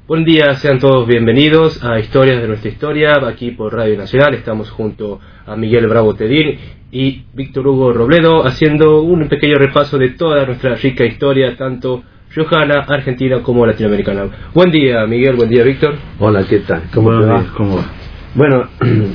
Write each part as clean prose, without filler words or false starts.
Buen día, sean todos bienvenidos a Historias de nuestra historia, aquí por Radio Nacional. Estamos junto a Miguel Bravo Tedín y Víctor Hugo Robledo, haciendo un pequeño repaso de toda nuestra rica historia, tanto riojana, argentina como latinoamericana. Buen día, Miguel, buen día, Víctor. Hola, ¿qué tal? ¿Cómo te va? ¿Cómo va? Bueno,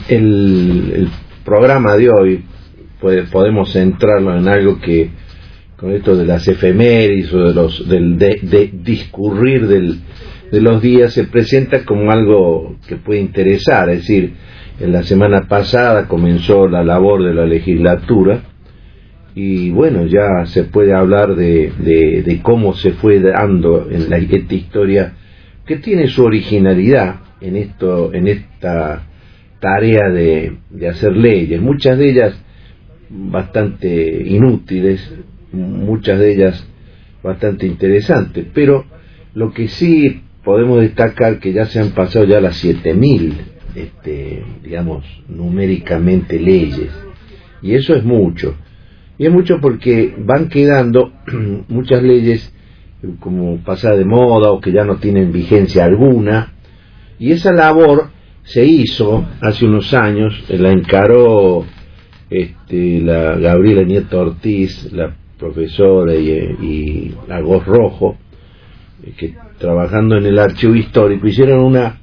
el programa de hoy podemos centrarlo en algo que, con esto de las efemérides o de discurrir de los días, se presenta como algo que puede interesar. Es decir, en la semana pasada comenzó la labor de la legislatura y bueno, ya se puede hablar de cómo se fue dando esta historia que tiene su originalidad en esta tarea de hacer leyes, muchas de ellas bastante inútiles, muchas de ellas bastante interesantes, pero lo que sí podemos destacar que ya se han pasado ya las 7.000, digamos, numéricamente leyes, y eso es mucho, y es mucho porque van quedando muchas leyes como pasadas de moda o que ya no tienen vigencia alguna, y esa labor se hizo hace unos años, la encaró la Gabriela Nieto Ortiz, la profesora, y Agos Rojo, que trabajando en el archivo histórico hicieron una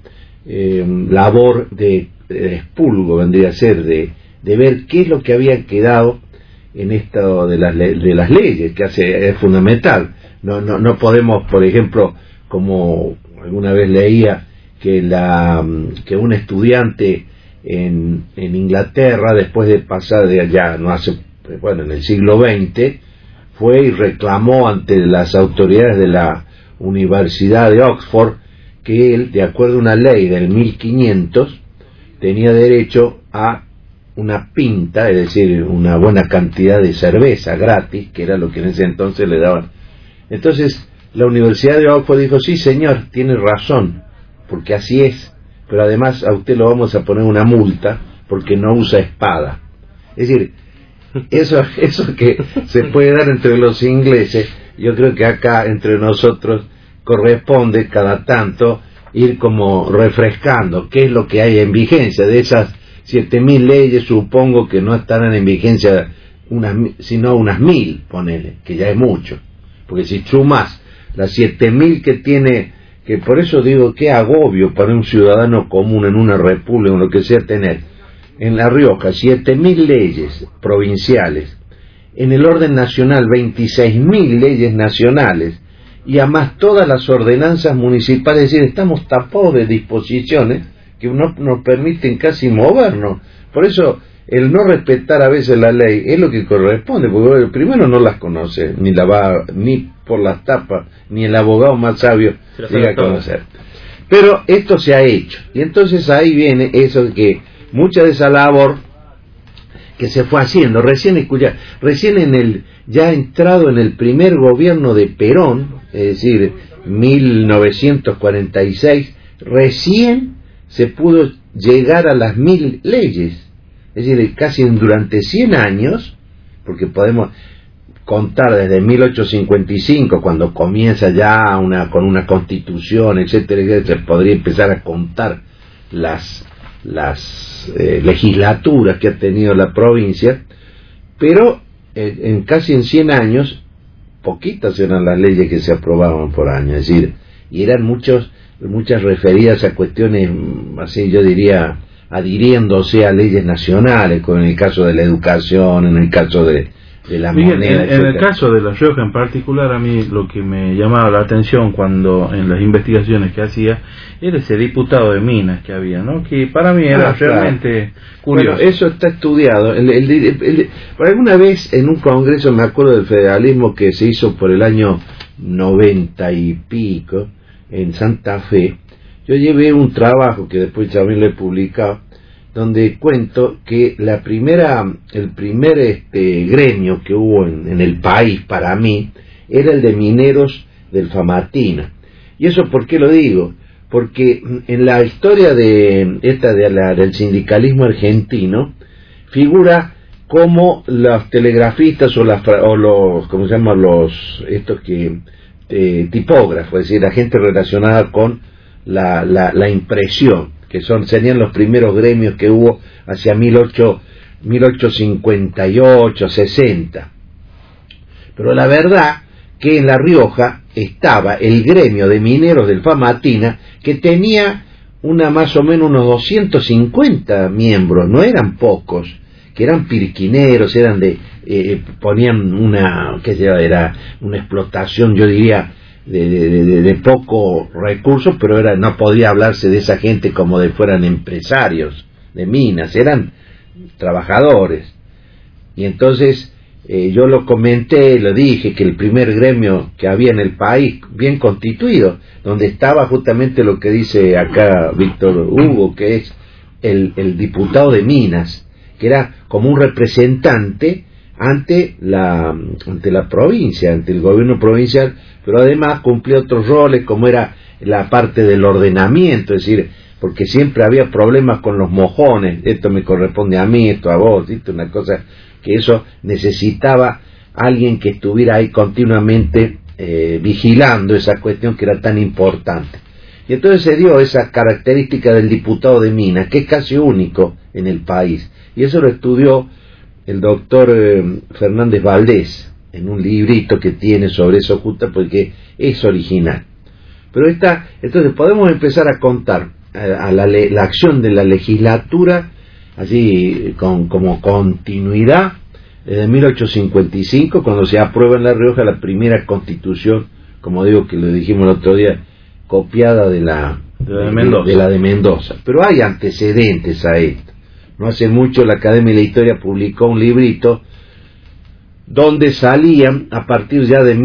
labor de expurgo, vendría a ser, de ver qué es lo que había quedado en esto de las leyes, que es fundamental. No podemos, por ejemplo, como alguna vez leía, que un estudiante en Inglaterra, después de pasar de allá, en el siglo XX, fue y reclamó ante las autoridades de la Universidad de Oxford que él, de acuerdo a una ley del 1500, tenía derecho a una pinta, es decir, una buena cantidad de cerveza gratis, que era lo que en ese entonces le daban. Entonces la Universidad de Oxford dijo: sí, señor, tiene razón, porque así es, pero además a usted lo vamos a poner una multa porque no usa espada. Es decir, eso que se puede dar entre los ingleses, yo creo que acá entre nosotros corresponde cada tanto ir como refrescando qué es lo que hay en vigencia. De esas 7.000 leyes, supongo que no estarán en vigencia sino unas 1.000, ponele, que ya es mucho, porque si sumas las 7.000 que tiene, que por eso digo qué agobio para un ciudadano común en una república o lo que sea tener en La Rioja 7.000 leyes provinciales, en el orden nacional 26.000 leyes nacionales, y además todas las ordenanzas municipales. Es decir, estamos tapados de disposiciones que no nos permiten casi movernos. Por eso el no respetar a veces la ley es lo que corresponde, porque el primero no las conoce, ni por las tapas, ni el abogado más sabio llega a conocer. Pero esto se ha hecho, y entonces ahí viene eso, que mucha de esa labor que se fue haciendo recién ya entrado en el primer gobierno de Perón, es decir, 1946, recién se pudo llegar a las 1.000 leyes. Es decir, casi durante 100 años, porque podemos contar desde 1855, cuando comienza ya con una constitución, etcétera, etcétera, podría empezar a contar las legislaturas que ha tenido la provincia, pero casi en 100 años, poquitas eran las leyes que se aprobaban por año, es decir, y eran muchas referidas a cuestiones, así yo diría, adhiriéndose a leyes nacionales, como en el caso de la educación, en el caso de la moneda, en el caso de La Rioja en particular, a mí lo que me llamaba la atención cuando en las investigaciones que hacía era ese diputado de Minas que había, ¿no? Que para mí era realmente curioso. Bueno, eso está estudiado. Por alguna vez en un congreso, me acuerdo del federalismo que se hizo por el año 90 y pico en Santa Fe, yo llevé un trabajo que después también lo he publicado, donde cuento que el primer gremio que hubo en el país para mí era el de mineros del Famatina. ¿Y eso por qué lo digo? Porque en la historia del sindicalismo argentino figura como los telegrafistas o los ¿cómo se llaman? Tipógrafos, es decir, la gente relacionada con la impresión, que serían los primeros gremios que hubo hacia 1858, 60. Pero la verdad que en La Rioja estaba el gremio de mineros del Famatina, que tenía más o menos unos 250 miembros, no eran pocos, que eran pirquineros, eran ponían era una explotación, yo diría, de poco recursos, pero no podía hablarse de esa gente como de fueran empresarios de minas, eran trabajadores. Y entonces yo lo comenté, lo dije, que el primer gremio que había en el país, bien constituido, donde estaba justamente lo que dice acá Víctor Hugo, que es el diputado de minas, que era como un representante ante la provincia, ante el gobierno provincial, pero además cumplía otros roles, como era la parte del ordenamiento, es decir, porque siempre había problemas con los mojones, esto me corresponde a mí, esto a vos, esto una cosa, que eso necesitaba alguien que estuviera ahí continuamente vigilando esa cuestión que era tan importante. Y entonces se dio esa característica del diputado de minas, que es casi único en el país, y eso lo estudió el doctor Fernández Valdés en un librito que tiene sobre eso, justo porque es original. Pero entonces podemos empezar a contar a la acción de la legislatura así como continuidad desde 1855, cuando se aprueba en La Rioja la primera constitución, como digo, que lo dijimos el otro día, copiada de la de Mendoza. Pero hay antecedentes a esto. No hace mucho la Academia de la Historia publicó un librito donde salían a partir ya de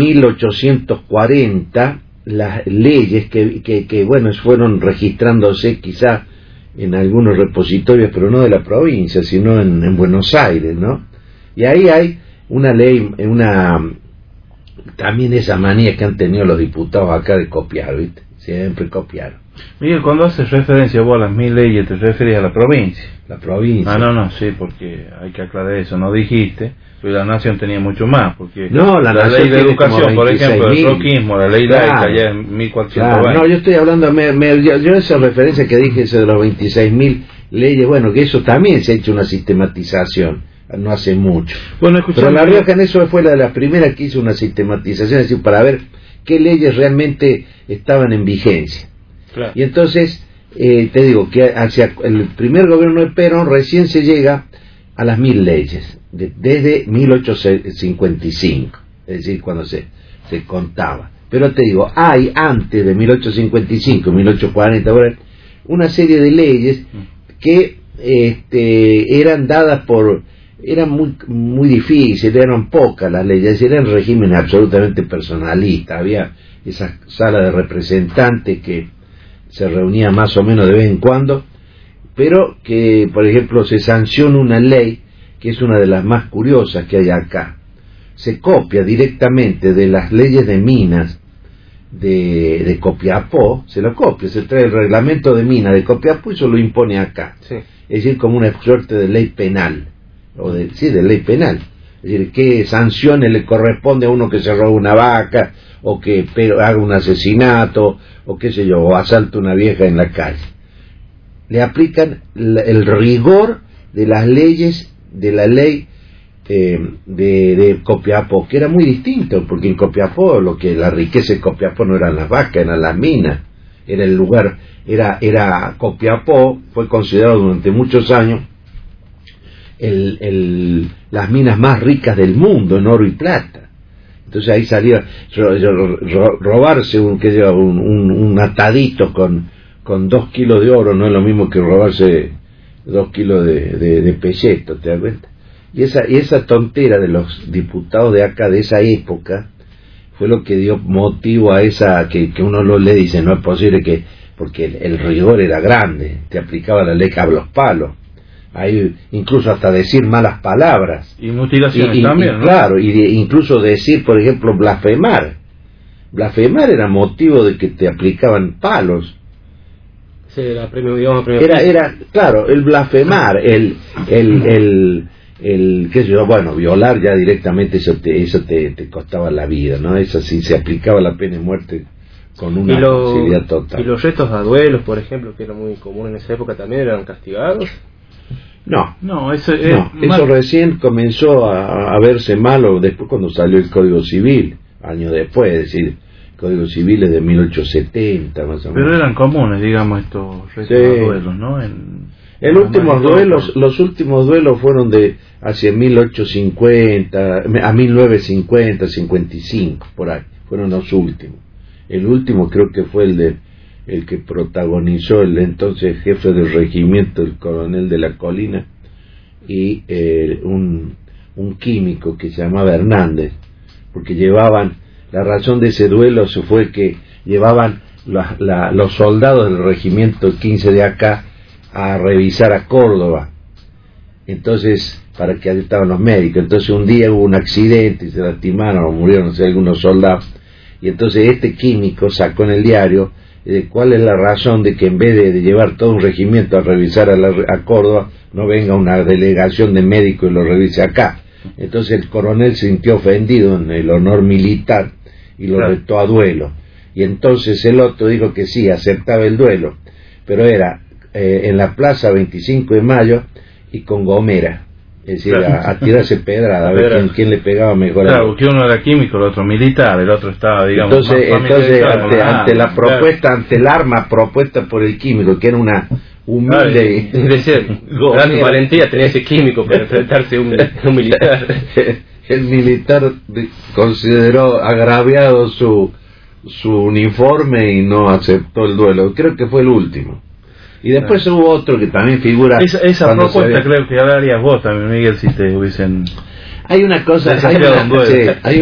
1840 las leyes que bueno, fueron registrándose quizá en algunos repositorios, pero no de la provincia, sino en Buenos Aires, ¿no? Y ahí hay una ley, también esa manía que han tenido los diputados acá de copiar, ¿viste? Siempre copiaron. Miguel, cuando haces referencia vos a las 1000 leyes, te referís a la provincia. La provincia. No, sí, porque hay que aclarar eso, no dijiste, pero la nación tenía mucho más, porque no, la ley de educación, por ejemplo, el troquismo, la ley laica, ya en 1420. Claro, no, yo estoy hablando, yo esa referencia que dije, ese de los 26.000 leyes, bueno, que eso también se ha hecho una sistematización, no hace mucho. Bueno, pero La Rioja en eso fue la de las primeras que hizo una sistematización, es decir, para ver qué leyes realmente estaban en vigencia. Claro. Y entonces, te digo que hacia el primer gobierno de Perón recién se llega a las 1000 leyes, desde 1855, es decir, cuando se contaba. Pero te digo, hay antes de 1855, 1840, una serie de leyes que eran dadas eran muy difíciles, eran pocas las leyes, eran regímenes absolutamente personalistas. Había esa sala de representantes que se reunía más o menos de vez en cuando, pero que, por ejemplo, se sanciona una ley que es una de las más curiosas que hay acá. Se copia directamente de las leyes de minas de Copiapó, se lo copia, se trae el reglamento de minas de Copiapó y se lo impone acá. Sí. Es decir, como una suerte de ley penal, de ley penal. Es decir, qué sanciones le corresponde a uno que se roba una vaca, o que haga un asesinato, o qué sé yo, o asalta una vieja en la calle. Le aplican el rigor de las leyes, de la ley de Copiapó, que era muy distinto, porque en Copiapó la riqueza de Copiapó no eran las vacas, eran las minas, era el lugar, era Copiapó, fue considerado durante muchos años las minas más ricas del mundo en oro y plata. Entonces ahí salía robarse un atadito con 2 kilos de oro, no es lo mismo que robarse 2 kilos de pelleto, ¿te das cuenta? Y esa tontera de los diputados de acá, de esa época, fue lo que dio motivo a esa, que uno lo lee y dice, no es posible que, porque el rigor era grande, te aplicaba la ley a los palos. Hay incluso hasta decir malas palabras y mutilaciones también, ¿no? Claro, incluso decir, por ejemplo, blasfemar era motivo de que te aplicaban palos. Sí, era premio, digamos, era claro, el blasfemar, el qué sé yo, bueno, violar ya directamente eso te costaba la vida, ¿no? Eso sí, se aplicaba la pena de muerte con una facilidad total. ¿Y los restos de duelos, por ejemplo, que era muy común en esa época, también eran castigados? Eso recién comenzó a verse malo después cuando salió el Código Civil, años después, es decir, el Código Civil es de 1870 más o menos. Pero eran comunes, digamos, estos restos de duelos, ¿no? Los últimos duelos fueron de hacia 1850 a 1950, 55, por ahí, fueron los últimos. El último creo que fue el que protagonizó el entonces jefe del regimiento, el coronel de la Colina, y un químico que se llamaba Hernández, porque la razón de ese duelo fue que llevaban los soldados del regimiento 15 de acá a revisar a Córdoba, entonces, para que allí estaban los médicos, entonces un día hubo un accidente y se lastimaron o murieron, no sé, algunos soldados, y entonces este químico sacó en el diario cuál es la razón de que en vez de llevar todo un regimiento a revisar a Córdoba, no venga una delegación de médicos y lo revise acá. Entonces el coronel se sintió ofendido en el honor militar y lo retó a duelo. Y entonces el otro dijo que sí, aceptaba el duelo, pero era en la plaza 25 de Mayo y con gomera. Es decir, a tirarse pedrada, a ver quién le pegaba mejor. Claro, porque uno era químico, el otro militar, el otro estaba, digamos... Entonces ante la propuesta, ante el arma propuesta por el químico, que era una humilde... gran valentía tenía ese químico para enfrentarse a un militar. El militar consideró agraviado su uniforme y no aceptó el duelo. Creo que fue el último. Y después hubo otro que también figura... Esa propuesta creo que la harías vos también, Miguel, si te hubiesen... Hay una cosa... hay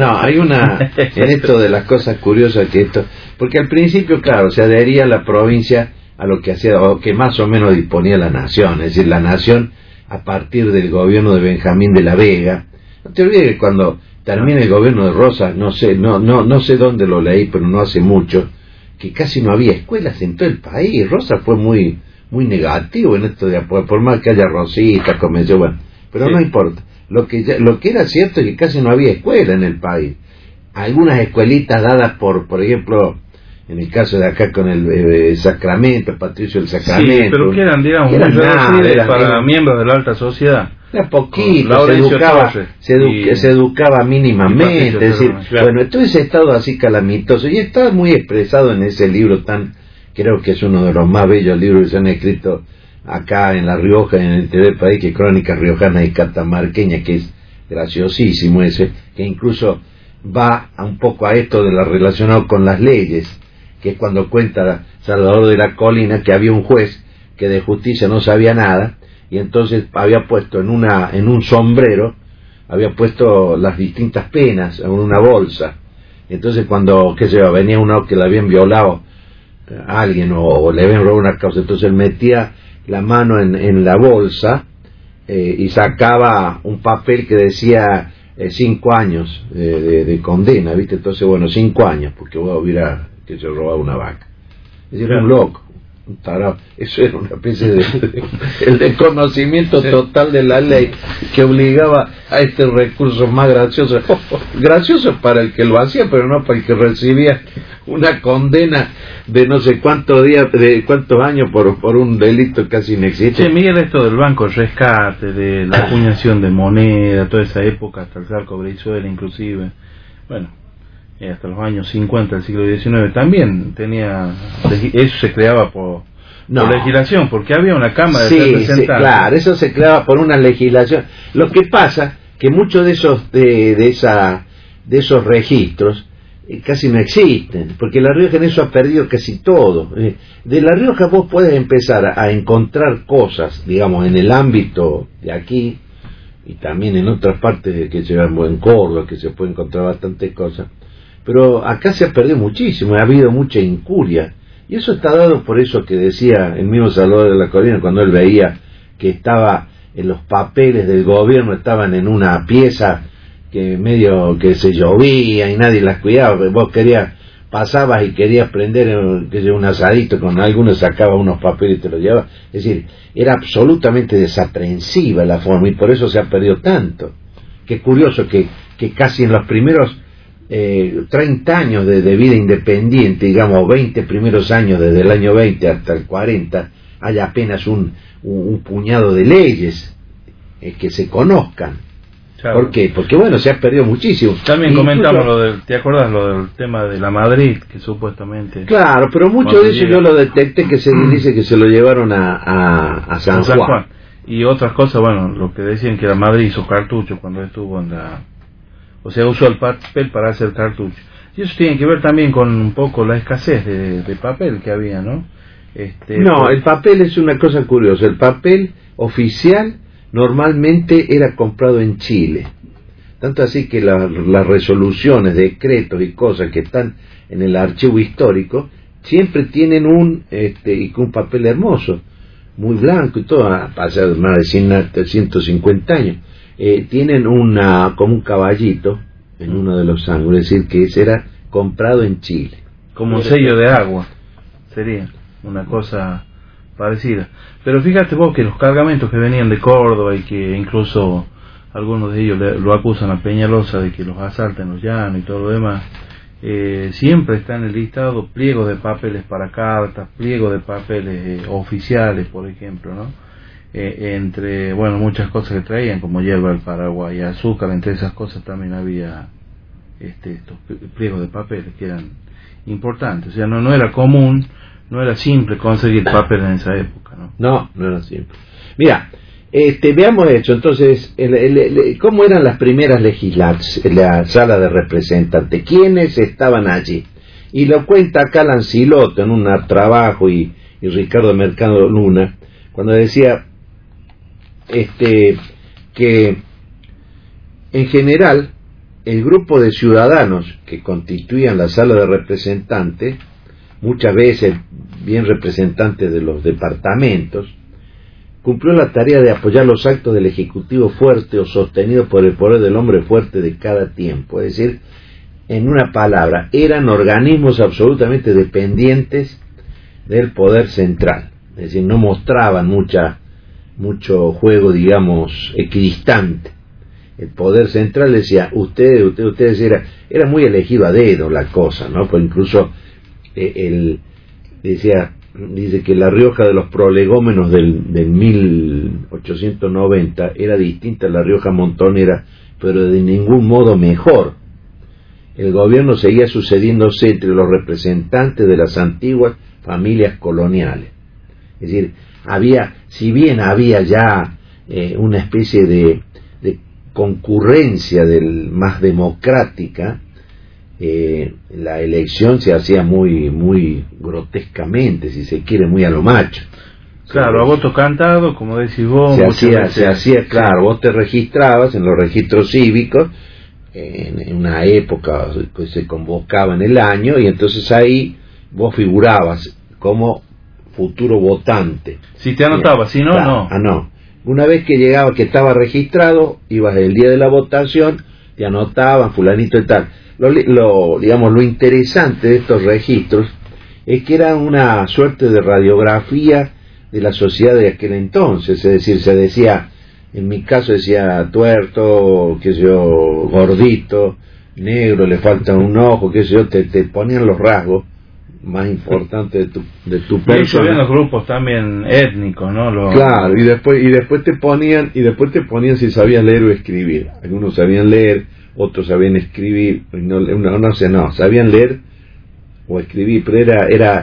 una en esto de las cosas curiosas que esto... Porque al principio, claro, se adhería la provincia a lo que hacía, o que más o menos disponía la nación. Es decir, la nación, a partir del gobierno de Benjamín de la Vega... No te olvides que cuando termina el gobierno de Rosas, no sé dónde lo leí, pero no hace mucho... que casi no había escuelas en todo el país. Rosas fue muy negativo en esto de apoyo, por más que haya rositas, convenció, bueno, pero no importa. Lo que era cierto es que casi no había escuela en el país. Algunas escuelitas dadas por ejemplo, en el caso de acá con el Sacramento, Patricio del Sacramento. Sí, pero que eran, digamos, para miembros de la alta sociedad. Era poquito, se educaba mínimamente, es decir, bueno, todo ese estado así calamitoso, y está muy expresado en ese libro creo que es uno de los más bellos libros que se han escrito acá en La Rioja, en el interior del país, que es Crónicas Riojanas y Catamarqueñas, que es graciosísimo ese, que incluso va un poco a esto de lo relacionado con las leyes, que es cuando cuenta Salvador de la Colina que había un juez que de justicia no sabía nada, y entonces había puesto en un sombrero, había puesto las distintas penas en una bolsa. Entonces cuando, venía uno que le habían violado a alguien o le habían robado una causa, entonces él metía la mano en la bolsa y sacaba un papel que decía 5 años de condena, ¿viste? Entonces, bueno, 5 años, porque hubiera robado una vaca. Es decir, era un loco. Tarado. Eso era una especie de desconocimiento total de la ley que obligaba a este recurso más gracioso para el que lo hacía, pero no para el que recibía una condena de no sé cuántos días, de cuántos años por un delito casi inexistente. Sí, Miguel, esto del banco rescate, de la acuñación de moneda, toda esa época, hasta el Zarco Brizuela inclusive, bueno, hasta los años 50 del siglo XIX también tenía, eso se creaba por legislación, porque había una cámara de representantes. Sí, claro, eso se creaba por una legislación. Lo que pasa que muchos de esos registros casi no existen, porque La Rioja en eso ha perdido casi todo. De La Rioja vos puedes empezar a encontrar cosas, digamos, en el ámbito de aquí y también en otras partes que se ven en Córdoba, que se puede encontrar bastantes cosas. Pero acá se ha perdido muchísimo, ha habido mucha incuria, y eso está dado por eso que decía el mismo Salvador de la Colina cuando él veía que estaba en los papeles del gobierno, estaban en una pieza que medio que se llovía y nadie las cuidaba, vos pasabas y querías prender un asadito con algunos, sacaba unos papeles y te los llevaba, es decir, era absolutamente desaprensiva la forma, y por eso se ha perdido tanto. Qué curioso que casi en los primeros 30 años de vida independiente, digamos 20 primeros años, desde el año 20 hasta el 40, haya apenas un puñado de leyes que se conozcan. Claro. ¿Por qué? Porque bueno, se ha perdido muchísimo. También comentamos ¿te acuerdas lo del tema de la Madrid, que supuestamente... Claro, pero mucho de eso yo lo detecté, que se dice que se lo llevaron a San Juan. Y otras cosas, bueno, lo que decían que la Madrid hizo cartucho cuando estuvo en la... O sea, usó el papel para hacer cartucho. Y eso tiene que ver también con un poco la escasez de papel que había, ¿no? El papel es una cosa curiosa. El papel oficial normalmente era comprado en Chile. Tanto así que las resoluciones, decretos y cosas que están en el archivo histórico siempre tienen un papel hermoso, muy blanco y todo, ha pasado más de 150 años. Tienen como un caballito en uno de los ángulos, es decir, que ese era comprado en Chile. Como un sello de agua, sería una cosa parecida. Pero fíjate vos que los cargamentos que venían de Córdoba y que incluso algunos de ellos lo acusan a Peñalosa de que los asalta en los llanos y todo lo demás, siempre está en el listado pliegos de papeles para cartas, pliegos de papeles oficiales, por ejemplo, ¿no? Entre, bueno, muchas cosas que traían, como hierba del Paraguay, azúcar, entre esas cosas también había estos pliegos de papeles que eran importantes. O sea, no era común, no era simple conseguir papel en esa época, ¿no? No era simple. Mira, veamos esto. Entonces, ¿cómo eran las primeras legislaciones en la sala de representantes? ¿Quiénes estaban allí? Y lo cuenta acá Lancilotto en un trabajo y Ricardo Mercado Luna, cuando decía que en general el grupo de ciudadanos que constituían la sala de representantes, muchas veces bien representantes de los departamentos, cumplió la tarea de apoyar los actos del Ejecutivo fuerte o sostenido por el poder del hombre fuerte de cada tiempo. Es decir, en una palabra, eran organismos absolutamente dependientes del poder central. Es decir, no mostraban mucho juego, digamos, equidistante. El poder central decía, ustedes era muy elegido a dedo la cosa, ¿no? Pues incluso dice que La Rioja de los prolegómenos del 1890 era distinta a La Rioja montonera, pero de ningún modo mejor. El gobierno seguía sucediéndose entre los representantes de las antiguas familias coloniales. Es decir, si bien había ya una especie de concurrencia más democrática, la elección se hacía muy grotescamente, si se quiere, muy a lo macho. Claro, a voto cantado, como decís vos. Se hacía, claro, vos te registrabas en los registros cívicos en una época que se convocaba en el año, y entonces ahí vos figurabas como futuro votante. Si te anotabas, si no, claro, no. No. Una vez que llegaba, que estaba registrado, ibas el día de la votación, te anotaban, fulanito y tal. Lo interesante de estos registros es que eran una suerte de radiografía de la sociedad de aquel entonces. Es decir, se decía, en mi caso decía tuerto, qué sé yo, gordito, negro, le falta un ojo, qué sé yo, te ponían los rasgos más importantes de tu persona. Y había los grupos también étnicos, ¿no? Claro, y después te ponían si sabías leer o escribir. Algunos sabían leer, otros sabían escribir, sabían leer o escribir, pero era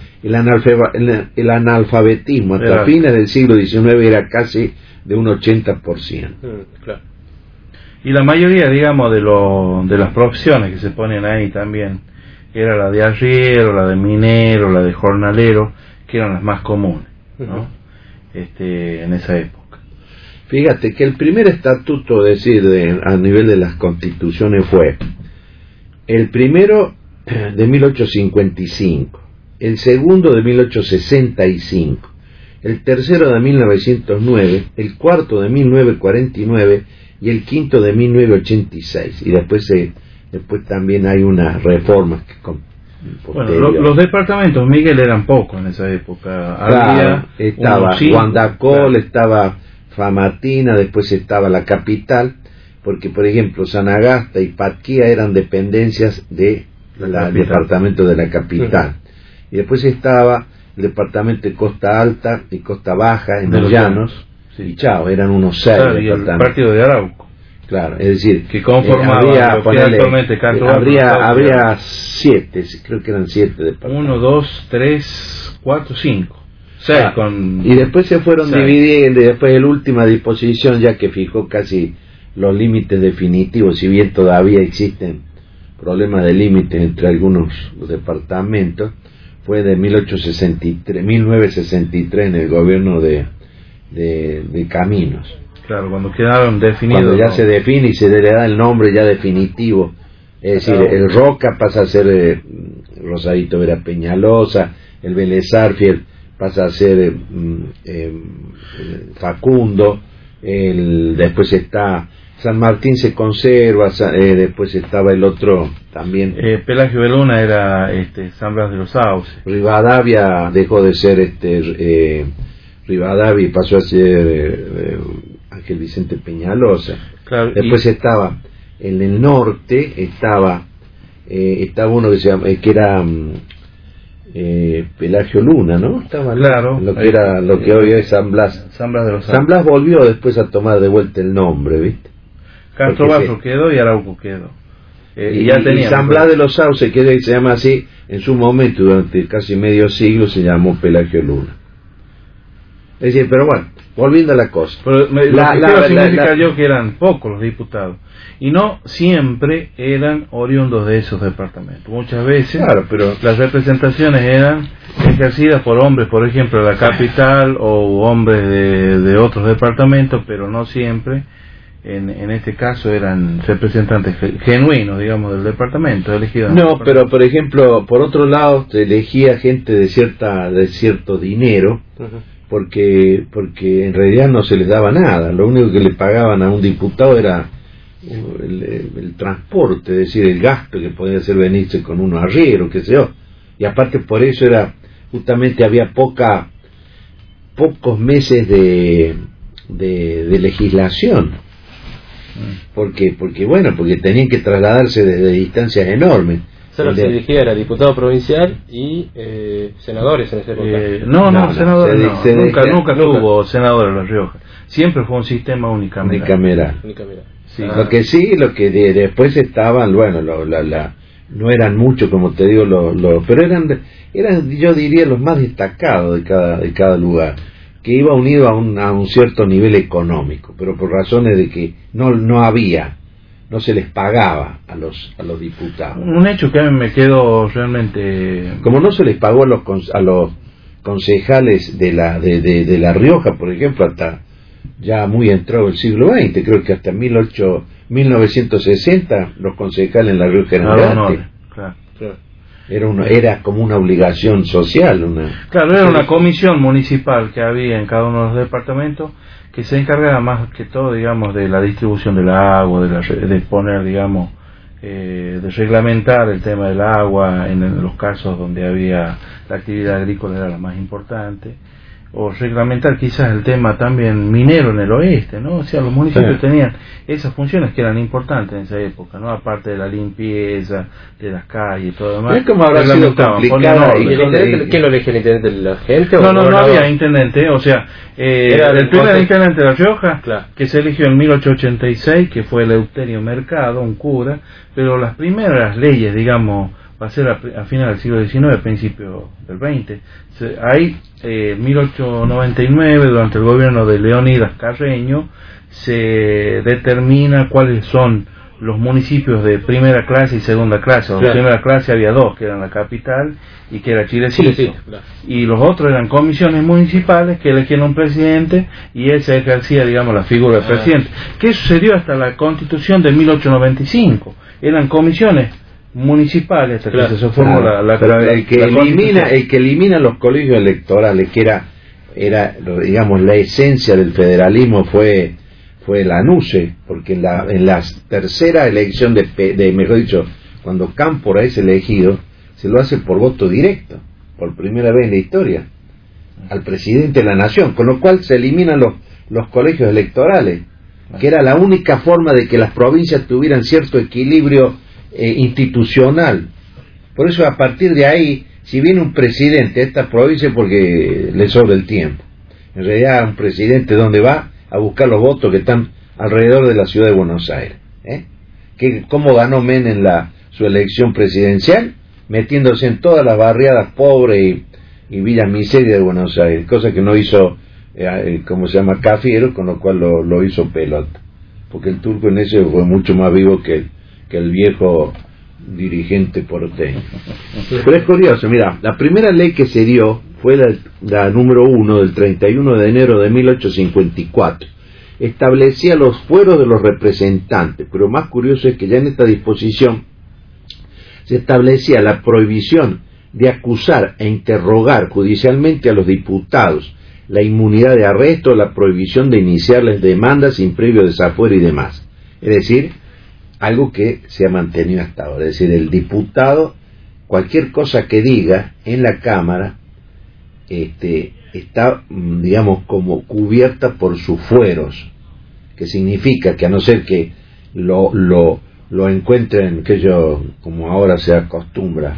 el analfabetismo hasta fines del siglo XIX era casi de un 80%. Claro. Y la mayoría, digamos, de las profesiones que se ponen ahí también era la de arriero, la de minero, la de jornalero, que eran las más comunes, ¿no? En esa época. Fíjate que el primer estatuto, a nivel de las constituciones, fue el primero de 1855, el segundo de 1865, el tercero de 1909, el cuarto de 1949 y el quinto de 1986, y después también hay unas reformas bueno, los departamentos, Miguel, eran pocos en esa época. Claro, estaba Guandacol, estaba Famatina, después estaba la capital, porque por ejemplo Sanagasta y Patquía eran dependencias del departamento de la capital, y después estaba el departamento de Costa Alta y Costa Baja en los llanos, y chao, eran unos 6 y el partido de Arauco. Claro, es decir, que conformaba habría 7, creo que eran 7 departamentos. 1, 2, 3, 4, 5, 6 y después se fueron dividiendo, y después la última disposición, ya que fijó casi los límites definitivos, si bien todavía existen problemas de límites entre algunos departamentos, fue de 1963 en el gobierno de Caminos. Claro, cuando quedaron definidos. Cuando ya se define y se le da el nombre ya definitivo, es decir, el Roca pasa a ser Rosadito Vera Peñalosa, el Vélez Sarsfield pasa a ser Facundo, después está San Martín se conserva, después estaba el otro también. Pelagio Beluna era San Blas de los Sauces. Rivadavia dejó de ser Rivadavia y pasó a ser Ángel Vicente Peñalosa. Claro, después estaba en el norte estaba uno que se llama que era Pelagio Luna, ¿no? Estaba claro, lo que era lo que hoy es San Blas. San Blas de los San Blas volvió después a tomar de vuelta el nombre, ¿viste? Castro Bajo quedó y Arauco quedó. Y San Blas de los Sauces, que se llama así, en su momento durante casi medio siglo se llamó Pelagio Luna. Es decir, pero bueno, volviendo a la cosa. Pero significa yo que eran pocos los diputados. Y no siempre eran oriundos de esos departamentos. Muchas veces las representaciones eran ejercidas por hombres, por ejemplo, de la capital o hombres de otros departamentos, pero no siempre. En este caso eran representantes genuinos, digamos, del departamento elegido. No, pero por ejemplo, por otro lado, se elegía gente de cierto dinero, porque en realidad no se les daba nada. Lo único que le pagaban a un diputado era el transporte, es decir, el gasto que podía hacer venirse con uno arriero, qué sé yo. Y aparte por eso justamente había pocos meses de legislación. Porque tenían que trasladarse desde distancias enormes. Solo se elegía era diputado provincial y senadores en esa época. Senadores nunca tuvo senadores en La Rioja. Siempre fue un sistema unicameral. Sí. Lo que después estaban, no eran muchos, como te digo, pero eran yo diría los más destacados de cada lugar, que iba unido a un cierto nivel económico, pero por razones de que no se les pagaba a los diputados. Un hecho que a mí me quedó realmente... Como no se les pagó a los concejales de La Rioja, por ejemplo, hasta ya muy entrado el siglo XX, creo que hasta 1960 los concejales en La Rioja eran gratis. Claro. Era como una obligación social. Era una comisión municipal que había en cada uno de los departamentos que se encargaba más que todo, digamos, de la distribución del agua, de poner, digamos, de reglamentar el tema del agua en los casos donde había la actividad agrícola era la más importante, o reglamentar quizás el tema también minero en el oeste, ¿no? O sea, los municipios tenían esas funciones que eran importantes en esa época, ¿no? Aparte de la limpieza de las calles y todo lo demás. ¿Es como habrá sido complicado? ¿Quién lo elige, el intendente de la gente? No había intendente, o sea, el primer intendente de La Rioja, que se eligió en 1886, que fue Eleuterio Mercado, un cura, pero las primeras leyes, digamos, va a ser a finales del siglo XIX, principio del XX. Ahí, 1899, durante el gobierno de Leónidas Carreño, se determina cuáles son los municipios de primera clase y segunda clase. De primera clase había dos, que eran la capital y que era Chilecito. Y los otros eran comisiones municipales que elegían un presidente y él se ejercía, digamos, la figura del presidente. ¿Qué sucedió hasta la Constitución de 1895? Eran comisiones municipales hasta que se formó el que elimina los colegios electorales, que era digamos la esencia del federalismo, fue la ANUCE, porque en la tercera elección mejor dicho, cuando Cámpora es elegido, se lo hace por voto directo, por primera vez en la historia, al presidente de la nación, con lo cual se eliminan los colegios electorales. que era la única forma de que las provincias tuvieran cierto equilibrio institucional. Por eso, a partir de ahí, si viene un presidente a esta provincia, porque le sobra el tiempo. En realidad, un presidente, ¿dónde va? A buscar los votos que están alrededor de la ciudad de Buenos Aires. ¿Cómo ganó Menem su elección presidencial? Metiéndose en todas las barriadas pobres y villas miseria de Buenos Aires, cosa que no hizo, como se llama, Cafiero, con lo cual lo hizo pelota. Porque el turco en ese fue mucho más vivo que el viejo dirigente porteño. Pero es curioso, mira, la primera ley que se dio fue la número 1 del 31 de enero de 1854. Establecía los fueros de los representantes, pero más curioso es que ya en esta disposición se establecía la prohibición de acusar e interrogar judicialmente a los diputados, la inmunidad de arresto, la prohibición de iniciarles demandas sin previo desafuero y demás. Es decir, algo que se ha mantenido hasta ahora. Es decir, el diputado, cualquier cosa que diga en la Cámara, está, digamos, como cubierta por sus fueros, que significa que a no ser que lo encuentren, como ahora se acostumbra,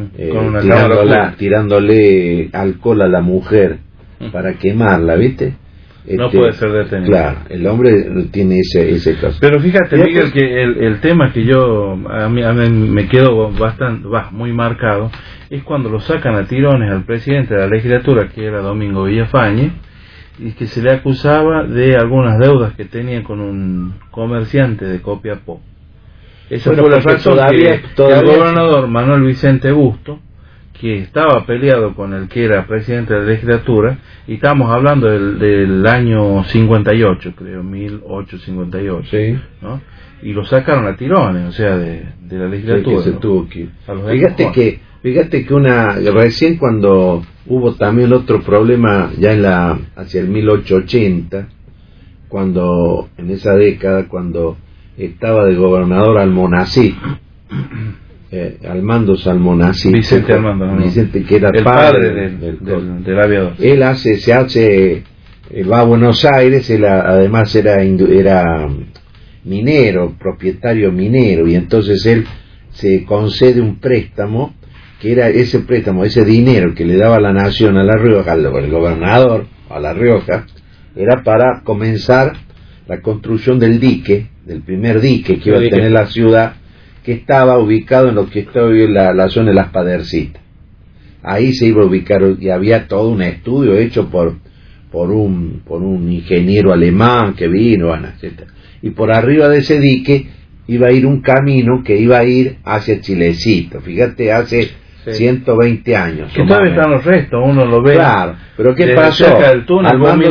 tirándole alcohol a la mujer para quemarla, ¿viste? No puede ser detenido. Claro, el hombre tiene ese caso. Pero fíjate, Miguel, que el tema que a mí me quedó muy marcado es cuando lo sacan a tirones al presidente de la legislatura, que era Domingo Villafañe, y que se le acusaba de algunas deudas que tenía con un comerciante de Copiapó. Esa fue la razón que el gobernador Manuel Vicente Busto, que estaba peleado con el que era presidente de la legislatura, y estamos hablando del año 58, creo, 1858, sí, ¿no? Y lo sacaron a tirones, o sea, de la legislatura. Sí, que se tuvo que... Fíjate que recién cuando hubo también otro problema, ya hacia el 1880, cuando, en esa década, cuando estaba de gobernador Almonacid, Armando Almonacid, Vicente Armando, ¿no? Vicente, que era el padre del aviador. Él va a Buenos Aires, él además era minero, propietario minero, y entonces él se concede un préstamo, que era ese préstamo, ese dinero que le daba la nación a La Rioja, el gobernador a La Rioja, era para comenzar la construcción del primer dique que iba a tener la ciudad, que estaba ubicado en lo que está hoy la zona de Las Padercitas. Ahí se iba a ubicar, y había todo un estudio hecho por un ingeniero alemán que vino, etc. Y por arriba de ese dique iba a ir un camino que iba a ir hacia Chilecito. Fíjate, hace 120 años. Que todavía están los restos, uno lo ve. Claro, pero ¿qué pasó? Armando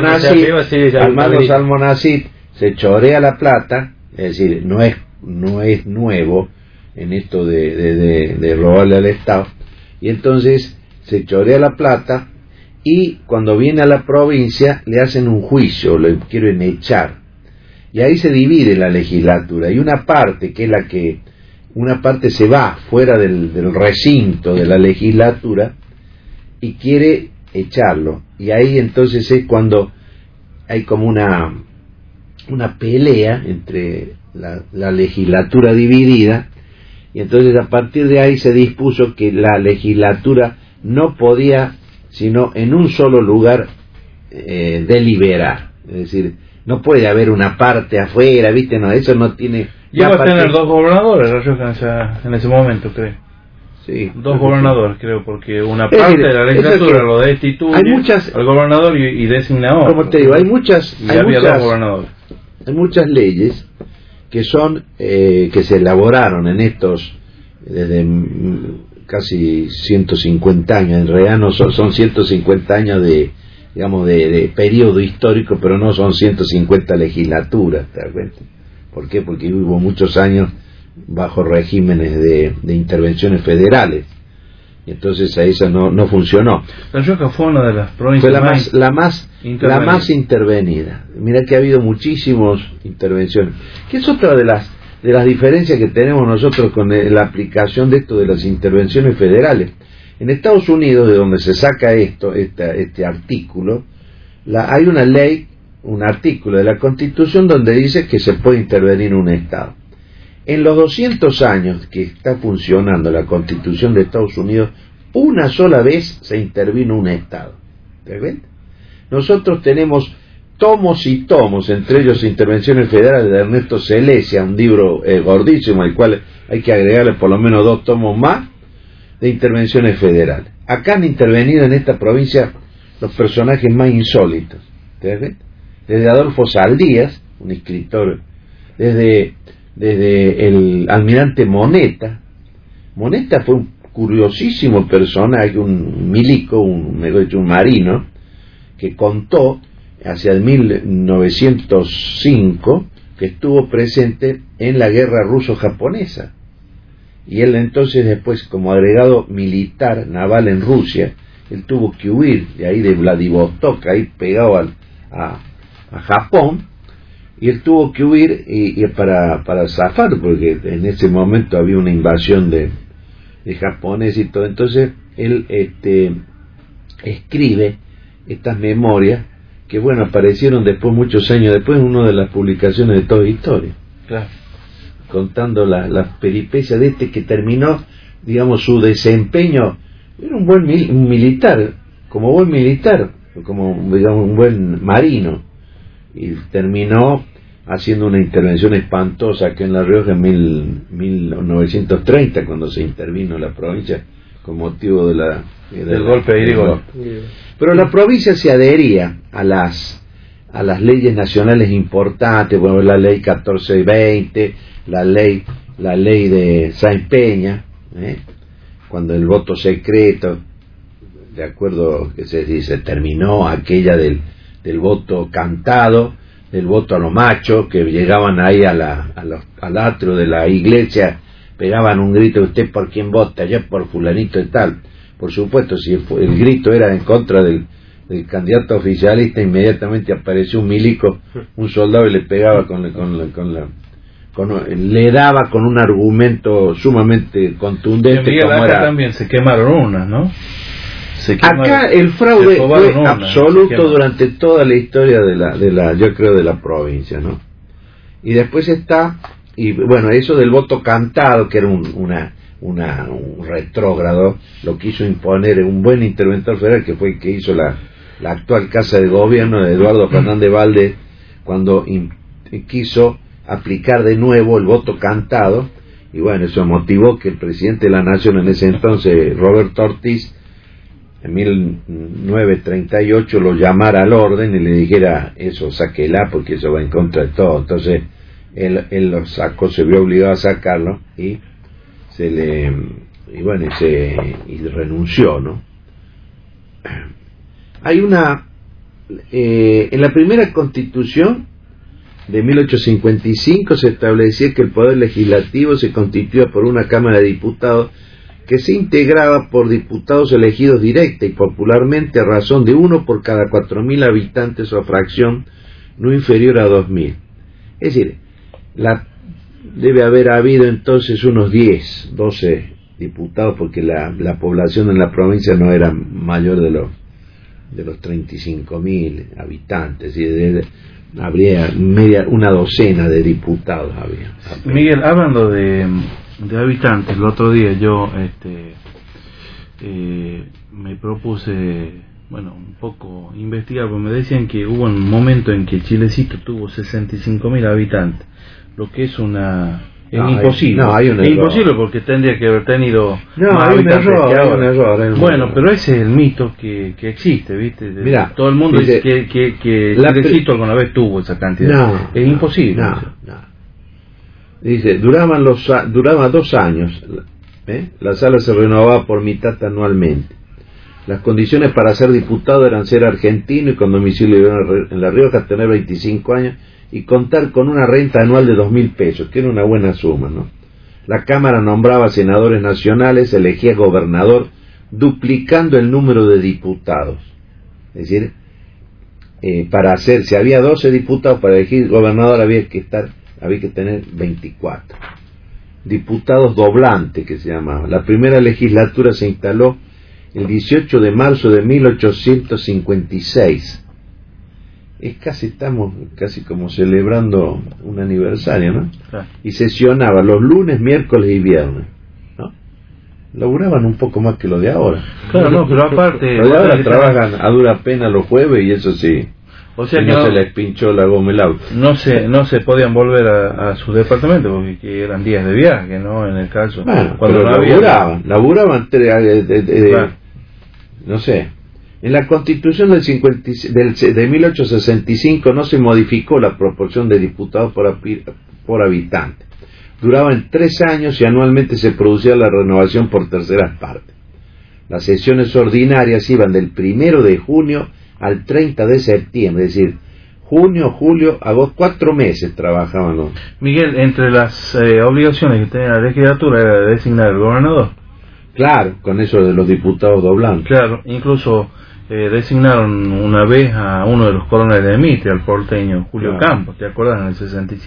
Almonacid se chorea la plata, es decir, no es nuevo en esto de robarle al Estado, y entonces se chorea la plata, y cuando viene a la provincia le hacen un juicio, le quieren echar, y ahí se divide la legislatura, y una parte se va fuera del recinto de la legislatura y quiere echarlo, y ahí entonces es cuando hay como una pelea entre la legislatura dividida, y entonces a partir de ahí se dispuso que la legislatura no podía sino en un solo lugar deliberar, es decir, no puede haber una parte afuera, ¿viste? No, eso no tiene... Llegó a tener dos gobernadores en ese momento, creo. Sí, dos gobernadores, creo, porque una parte de la legislatura lo destituye al gobernador y designa a otro. Como te digo, dos gobernadores. Hay muchas leyes que son que se elaboraron en estos desde casi 150 años, en realidad no son 150 años de periodo histórico, pero no son 150 legislaturas, ¿te das cuenta? ¿Por qué? Porque hubo muchos años bajo regímenes de intervenciones federales, y entonces a esa no funcionó. La Rioja fue una de las provincias la más intervenida. Mira que ha habido muchísimas intervenciones, que es otra de las diferencias que tenemos nosotros con la aplicación de esto de las intervenciones federales. En Estados Unidos, de donde se saca este artículo, hay una ley un artículo de la Constitución donde dice que se puede intervenir un Estado. En los 200 años que está funcionando la Constitución de Estados Unidos, una sola vez se intervino un Estado. ¿Te ven? Nosotros tenemos tomos y tomos, entre ellos Intervenciones Federales de Ernesto Celesia, un libro gordísimo, al cual hay que agregarle por lo menos 2 tomos más, de intervenciones federales. Acá han intervenido en esta provincia los personajes más insólitos. ¿Te ven? Desde Adolfo Saldías, un escritor, desde el almirante Moneta. Moneta fue un curiosísimo personaje, un milico, un marino, que contó hacia el 1905 que estuvo presente en la guerra ruso-japonesa. Y él entonces después, como agregado militar naval en Rusia, él tuvo que huir de ahí de Vladivostok, ahí pegado a Japón, y él tuvo que huir y para zafar, porque en ese momento había una invasión de japoneses y todo. Entonces él escribe estas memorias que, bueno, aparecieron después, muchos años después, en una de las publicaciones de Toda Historia. Claro. Contando las peripecias de que terminó, digamos, su desempeño. Era un buen militar, como digamos un buen marino, y terminó haciendo una intervención espantosa aquí en La Rioja en 1930, cuando se intervino la provincia con motivo del golpe de Irigoyen. Pero la provincia se adhería a las leyes nacionales importantes, bueno, la ley 1420, la ley de Sáenz Peña, cuando el voto secreto, de acuerdo que se dice, terminó aquella del voto cantado, del voto a lo macho, que llegaban ahí al atrio de la iglesia, pegaban un grito: ¿usted por quién vota? Yo por fulanito y tal. Por supuesto, si el grito era en contra del candidato oficialista, inmediatamente apareció un milico, un soldado, y le pegaba le daba con un argumento sumamente contundente. Miguel, como acá también se quemaron unas, ¿no? Acá el fraude fue absoluto durante toda la historia yo creo, de la provincia, ¿no? Y después está, y bueno, eso del voto cantado, que era un retrógrado, lo quiso imponer un buen interventor federal, que fue el que hizo la actual Casa de Gobierno de Eduardo Fernández Valdés, cuando quiso aplicar de nuevo el voto cantado. Y bueno, eso motivó que el presidente de la Nación en ese entonces, Roberto Ortiz, en 1938 lo llamara al orden y le dijera: eso, sáquela, porque eso va en contra de todo. Entonces él lo sacó, se vio obligado a sacarlo, y renunció, ¿no? Hay en la primera Constitución de 1855 se establecía que el poder legislativo se constituía por una Cámara de Diputados que se integraba por diputados elegidos directa y popularmente a razón de 1 por cada 4.000 habitantes o fracción no inferior a 2.000. Es decir, debe haber habido entonces unos 12 diputados, porque la población en la provincia no era mayor de los 35.000 habitantes, y habría una docena de diputados había. Miguel, hablando de habitantes, el otro día yo me propuse, un poco investigar, porque me decían que hubo un momento en que Chilecito tuvo 65.000 habitantes, lo que es imposible. Es imposible, porque tendría que haber tenido más habitantes que ahora. Bueno, pero ese es el mito que existe, ¿viste? Mirá, todo el mundo dice que Chilecito alguna vez tuvo esa cantidad. Es imposible. Dice, duraba 2 años. La sala se renovaba por mitad anualmente. Las condiciones para ser diputado eran ser argentino y con domicilio en La Rioja, tener 25 años y contar con una renta anual de 2.000 pesos, que era una buena suma, ¿no? La Cámara nombraba senadores nacionales, elegía gobernador, duplicando el número de diputados. Es decir, si había 12 diputados, para elegir gobernador había que tener 24. Diputados doblantes, que se llamaba. La primera legislatura se instaló el 18 de marzo de 1856. estamos casi como celebrando un aniversario, ¿no? Claro. Y sesionaba los lunes, miércoles y viernes, ¿no? Laburaban un poco más que lo de ahora. Claro, no, pero aparte... Los de ahora trabajan a dura pena los jueves y eso sí. O sea y que no se les pinchó la goma el auto. no se podían volver a sus departamentos porque eran días de viaje, ¿no? En el caso. Bueno, cuando pero no había... laburaban Claro. no sé. En la Constitución de 1865 no se modificó la proporción de diputados por habitante. Duraban 3 años y anualmente se producía la renovación por terceras partes. Las sesiones ordinarias iban del 1 de junio al 30 de septiembre, es decir, junio, julio, agosto, 4 meses trabajaban los... Miguel, entre las obligaciones que tenía la legislatura era designar al gobernador. Claro, con eso de los diputados doblando. Claro, incluso designaron una vez a uno de los coroneles de Mitre, al porteño Julio Claro. Campos, ¿te acuerdas? En el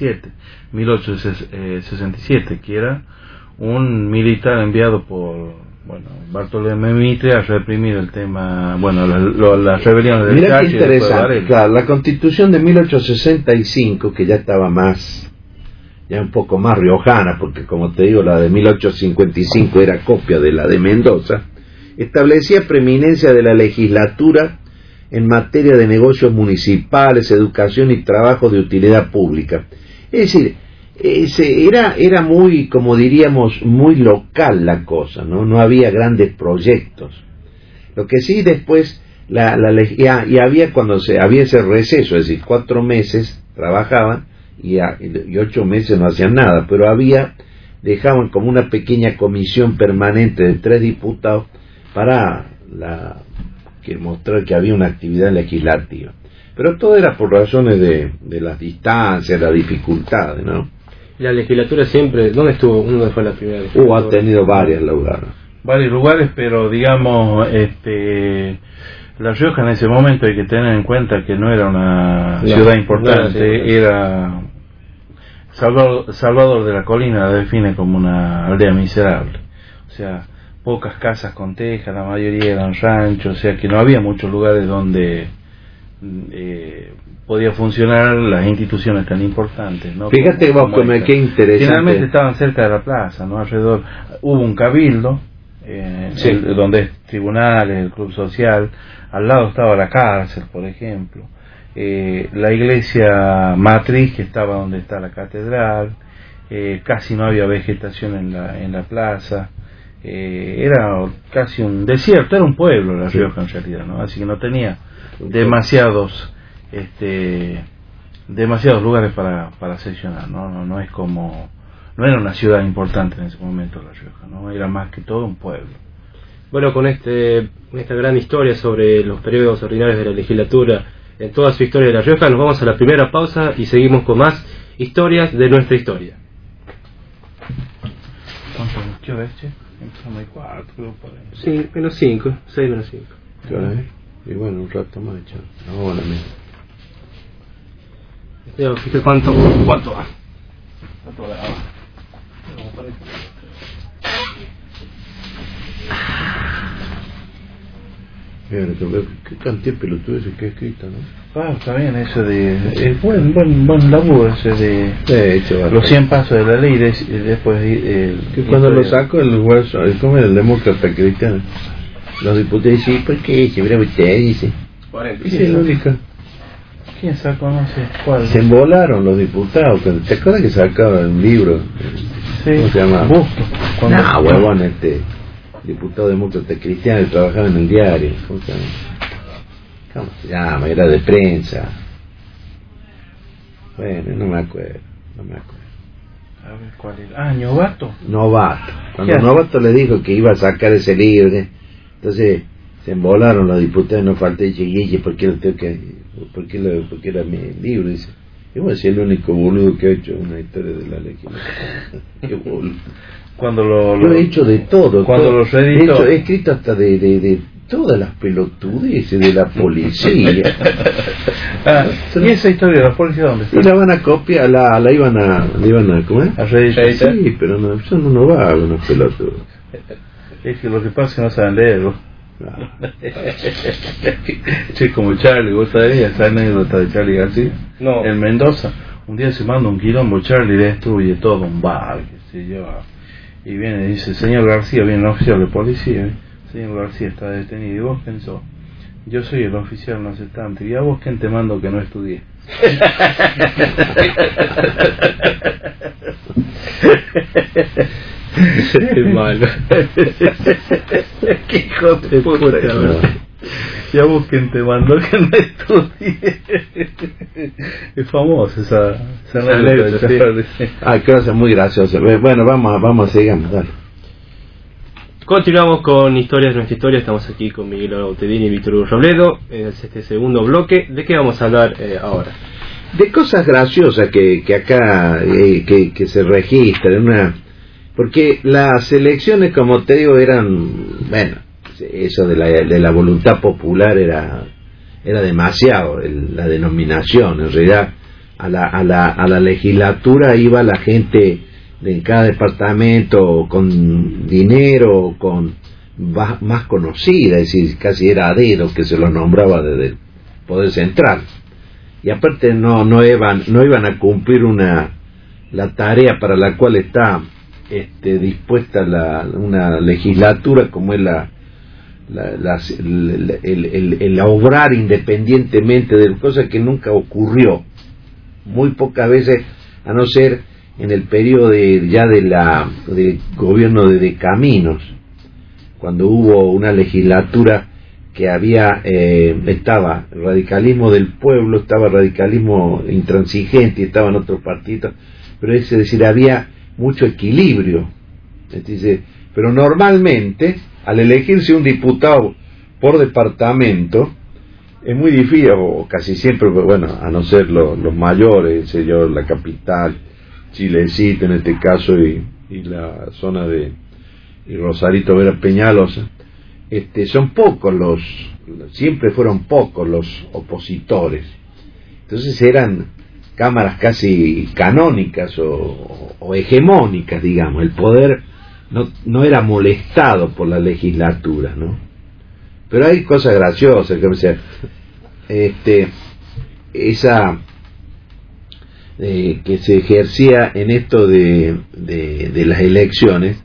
1867, que era un militar enviado por Bartolomé Mitre a reprimir el tema, las rebeliones del Mirá qué Chachi y después de interesante, Varela. claro, la Constitución de 1865, que ya estaba ya un poco más riojana, porque como te digo, la de 1855 era copia de la de Mendoza, establecía preeminencia de la legislatura en materia de negocios municipales, educación y trabajo de utilidad pública. Es decir, era muy, como diríamos, muy local la cosa, no había grandes proyectos. Lo que sí después y había cuando había ese receso, es decir, 4 meses trabajaban y 8 meses no hacían nada, pero dejaban como una pequeña comisión permanente de 3 diputados para mostrar que había una actividad legislativa. Pero todo era por razones de las distancias, las dificultades, ¿no? La legislatura siempre, ¿dónde estuvo? ¿Dónde fue la primera legislatura? Ha tenido varios lugares, pero digamos, La Rioja en ese momento hay que tener en cuenta que no era una ciudad importante, era Salvador de la Colina la define como una aldea miserable, o sea, pocas casas con teja, la mayoría eran ranchos, o sea que no había muchos lugares donde podía funcionar las instituciones tan importantes, ¿no? Fíjate vos qué interesante. Finalmente estaban cerca de la plaza, ¿no? Alrededor hubo un cabildo, donde es tribunales, el club social, al lado estaba la cárcel, por ejemplo, la iglesia matriz que estaba donde está la catedral, casi no había vegetación en la plaza, era casi un desierto, era un pueblo La Rioja en realidad, ¿no? Así que no tenía demasiados lugares para sesionar, no es como, no era una ciudad importante en ese momento La Rioja, no era más que todo un pueblo. Bueno, con esta gran historia sobre los periodos ordinarios de la legislatura en toda su historia de La Rioja, nos vamos a la primera pausa y seguimos con más historias de nuestra historia. ¿Qué hora es, che? Empezamos a 4, creo, por ahí. Sí, menos 5, 6 menos 5. ¿Qué hora es? Y bueno, un rato más, ya. No, bueno, mira. Fíjate cuánto va. ¿Cuánto va? Mira, qué cantidad de pelotudes que ha escrito, ¿no? Está bien eso es buen laburo ese de los 100 pasos de la ley y después que cuando lo saco el hueso, es como el demócrata cristiano, los diputados dicen, ¿por qué? Se verá usted, dice. Esa es la única. ¿Quién sacó? No sé cuál. Se embolaron los diputados. ¿Te acuerdas que sacaban un libro? Sí. ¿Cómo se llama? Busto. No, huevón, diputado demócrata cristiano que trabajaba en el diario. ¿Cómo se llama? Era de prensa. Bueno, no me acuerdo. A ver, ¿cuál era? Novato. Cuando Novato le dijo que iba a sacar ese libro, entonces se embolaron los diputados, no falté llegué, ¿por qué era mi libro? Dice, yo voy a ser el único boludo que ha hecho una historia de la legislatura. Qué boludo. Yo he hecho de todo. Cuando los editó. He escrito hasta de todas las pelotudeces de la policía. ¿Y esa historia de la policía dónde está? Y la van a copiar, la iban a ¿cómo es? ¿A reeditar? Sí, pero no, eso no va a unos pelotudos. Es que lo que pasa es que no saben leerlo. Che, como Charlie, ¿vos sabés esa anécdota de Charlie García? No. En Mendoza, un día se manda un quilombo, Charlie destruye todo un bar, qué sé yo. Y viene y dice, señor García, viene el oficial de policía, señor García está detenido. ¿Y vos pensó? Yo soy el oficial, no sé tanto. ¿Y a vos quién te mando que no estudié? Qué malo. Qué hijo de puta. ¿Y a vos quién te mandó que no estudié? Es famosa esa anécdota. Ay, qué cosa muy graciosa. Bueno, vamos a seguir, dale. Continuamos con Historias de nuestra historia. Estamos aquí con Miguel Brautedín y Víctor Hugo Robledo en este segundo bloque. ¿De qué vamos a hablar ahora? De cosas graciosas que acá que se registran, porque las elecciones, como te digo, eran, bueno, eso de la voluntad popular era demasiado, la denominación. En realidad a la legislatura iba la gente de cada departamento con dinero, con más conocida, es decir, casi era a dedo que se los nombraba desde el Poder Central. Y aparte no iban a cumplir la tarea para la cual está dispuesta una legislatura, como es el obrar independientemente de cosas que nunca ocurrió, muy pocas veces, a no ser en el periodo del gobierno de Caminos, cuando hubo una legislatura que estaba el radicalismo del pueblo, estaba el radicalismo intransigente y estaban otros partidos, pero es decir, había mucho equilibrio. Entonces, pero normalmente al elegirse un diputado por departamento es muy difícil, o casi siempre, bueno, a no ser los mayores, la capital, Chilecito en este caso, y la zona de Rosarito, Vera, Peñalosa, son pocos siempre fueron pocos los opositores. Entonces eran cámaras casi canónicas o hegemónicas, digamos. El poder no era molestado por la legislatura, ¿no? Pero hay cosas graciosas, que esa que se ejercía en esto de las elecciones,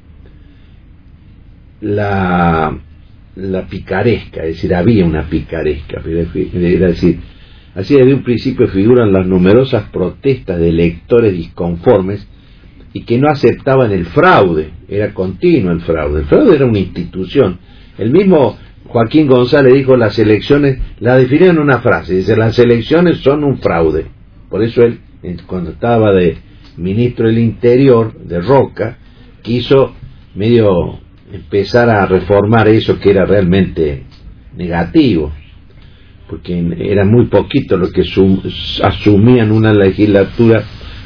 la picaresca, es decir, había una picaresca, es decir, así desde un principio figuran las numerosas protestas de electores disconformes y que no aceptaban el fraude. Era continuo el fraude era una institución. El mismo Joaquín González dijo, las elecciones, la definió en una frase, dice, las elecciones son un fraude. Por eso él, cuando estaba de ministro del Interior, de Roca, quiso medio empezar a reformar eso que era realmente negativo, porque eran muy poquitos los que asumían una legislatura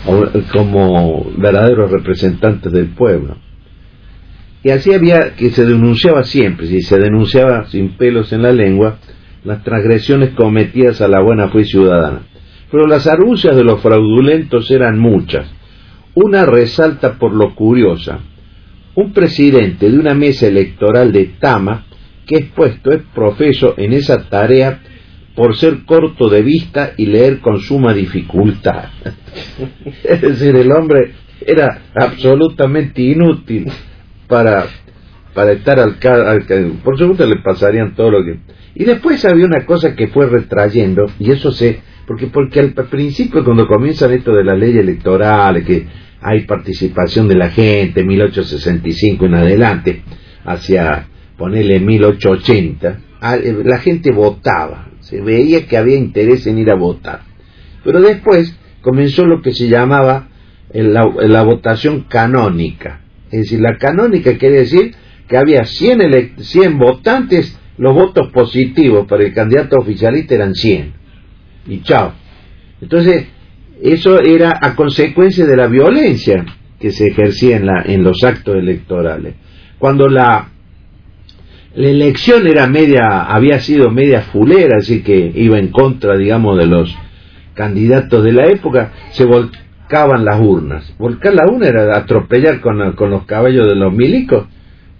como verdaderos representantes del pueblo. Y así había que se denunciaba siempre, si se denunciaba sin pelos en la lengua, las transgresiones cometidas a la buena fe ciudadana. Pero las argucias de los fraudulentos eran muchas. Una resalta por lo curiosa. Un presidente de una mesa electoral de Tama, que es profeso en esa tarea por ser corto de vista y leer con suma dificultad. Es decir, el hombre era absolutamente inútil para estar al por supuesto le pasarían todo lo que... Y después había una cosa que fue retrayendo, y eso porque al principio, cuando comienzan esto de las leyes electorales, que hay participación de la gente, 1865 en adelante, hacia ponerle 1880, la gente votaba, se veía que había interés en ir a votar. Pero después comenzó lo que se llamaba la votación canónica. Es decir, la canónica quiere decir que había 100 votantes, los votos positivos para el candidato oficialista eran 100. Y chao. Entonces, eso era a consecuencia de la violencia que se ejercía en los actos electorales. Cuando la elección había sido media fulera, así que iba en contra, digamos, de los candidatos de la época, se volcaban las urnas. Volcar la urna era atropellar con los caballos de los milicos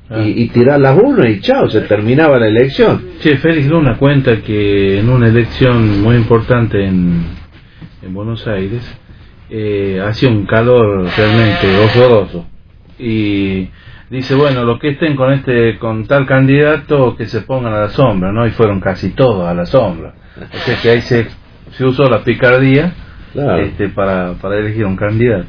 y tirar las urnas y chao, se terminaba la elección. Che, Félix Luna cuenta que en una elección muy importante en Buenos Aires hacía un calor realmente horroroso y dice, bueno, los que estén con tal candidato que se pongan a la sombra, ¿no? Y fueron casi todos a la sombra. O sea que ahí se usó la picardía, claro, para elegir un candidato.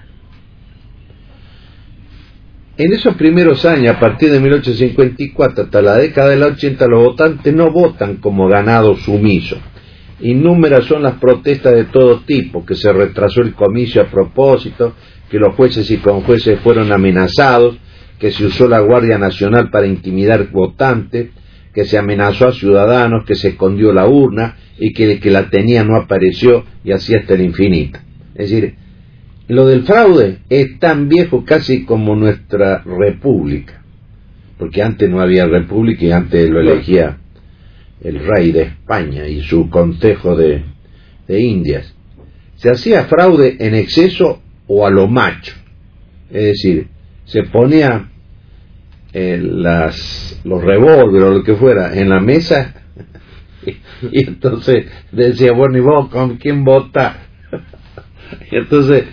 En esos primeros años, a partir de 1854 hasta la década de los 80, los votantes no votan como ganado sumiso. Innúmeras son las protestas de todo tipo, que se retrasó el comicio a propósito, que los jueces y conjueces fueron amenazados, que se usó la Guardia Nacional para intimidar votantes, que se amenazó a ciudadanos, que se escondió la urna y que el que la tenía no apareció, y así hasta el infinito. Es decir, lo del fraude es tan viejo casi como nuestra república, porque antes no había república y antes lo elegía el rey de España y su consejo de Indias. Se hacía fraude en exceso o a lo macho, es decir, se ponía los revólveres o lo que fuera en la mesa y entonces decía, bueno, ¿y vos con quién votás? Y entonces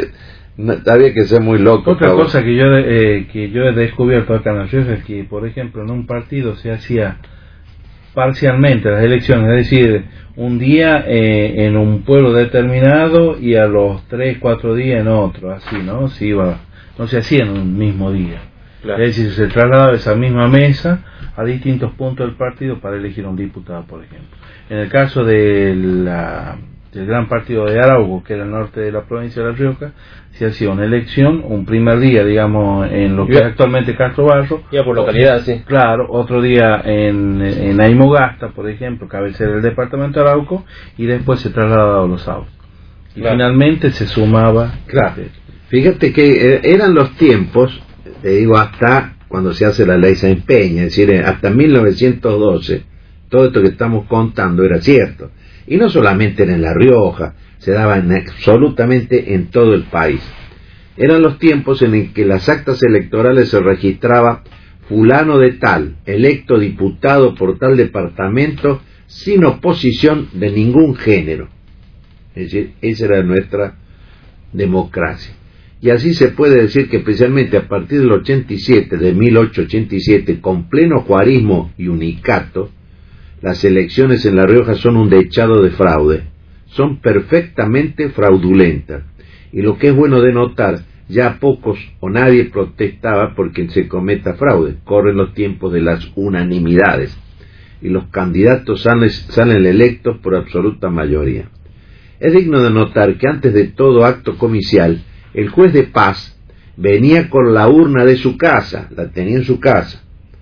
había que ser muy loco. Otra cosa que yo he descubierto acá en La Rioja es que, por ejemplo, en un partido se hacía parcialmente las elecciones, es decir, un día en un pueblo determinado y a los 3-4 días en otro, así, ¿no? No se hacía en un mismo día. Claro. Es decir, se trasladaba esa misma mesa a distintos puntos del partido para elegir un diputado, por ejemplo. En el caso del gran partido de Arauco, que era el norte de la provincia de La Rioja, se hacía una elección, un primer día, digamos, en lo que es actualmente Castro Barro. Ya por localidad, sí. Claro, otro día en Aymogasta, por ejemplo, cabecera del departamento de Arauco, y después se trasladaba a Los Sauces. Y claro, finalmente se sumaba. Claro. Fíjate que eran los tiempos, te digo, hasta cuando se hace la ley Sáenz Peña, es decir, hasta 1912, todo esto que estamos contando era cierto. Y no solamente era en La Rioja, se daba absolutamente en todo el país. Eran los tiempos en el que las actas electorales se registraba fulano de tal, electo diputado por tal departamento, sin oposición de ningún género. Es decir, esa era nuestra democracia. Y así se puede decir que especialmente a partir del 87, de 1887, con pleno juarismo y unicato, las elecciones en La Rioja son un dechado de fraude, son perfectamente fraudulentas, y lo que es bueno de notar, ya pocos o nadie protestaba porque se cometa fraude, corren los tiempos de las unanimidades, y los candidatos salen electos por absoluta mayoría. Es digno de notar que antes de todo acto comicial, el juez de paz venía con la urna de su casa, la tenía en su casa,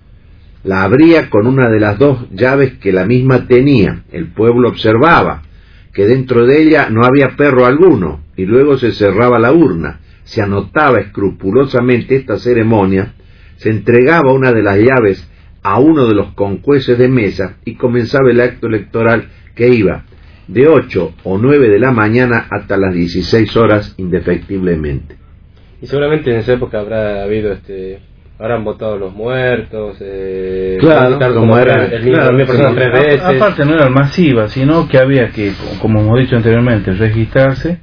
la abría con una de las dos llaves que la misma tenía. El pueblo observaba que dentro de ella no había perro alguno, y luego se cerraba la urna, se anotaba escrupulosamente esta ceremonia, se entregaba una de las llaves a uno de los conjueces de mesa y comenzaba el acto electoral, que iba de 8 o 9 de la mañana hasta las 16 horas indefectiblemente. Y seguramente en esa época habrán votado los muertos, claro, como era el mismo, claro, 3 veces. Aparte no era masiva, sino que había que, como hemos dicho anteriormente, registrarse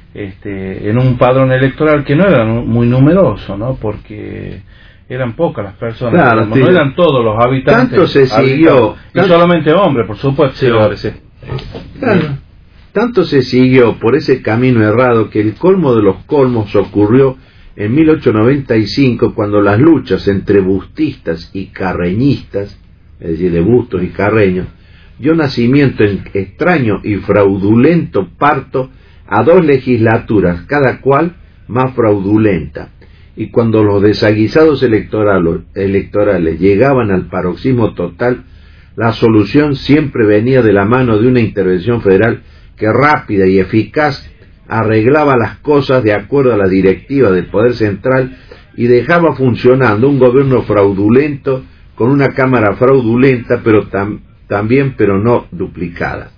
en un padrón electoral que no era muy numeroso, ¿no? Porque eran pocas las personas, claro, no eran todos los habitantes. Tanto se siguió, y solamente hombres, por supuesto. Sí, hombres, sí. Claro. Tanto se siguió por ese camino errado que el colmo de los colmos ocurrió en 1895, cuando las luchas entre bustistas y carreñistas, es decir, de Bustos y Carreños, dio nacimiento en extraño y fraudulento parto a 2 legislaturas, cada cual más fraudulenta. Y cuando los desaguisados electorales llegaban al paroxismo total, la solución siempre venía de la mano de una intervención federal que rápida y eficaz arreglaba las cosas de acuerdo a la directiva del Poder Central y dejaba funcionando un gobierno fraudulento con una Cámara fraudulenta, pero también no duplicada.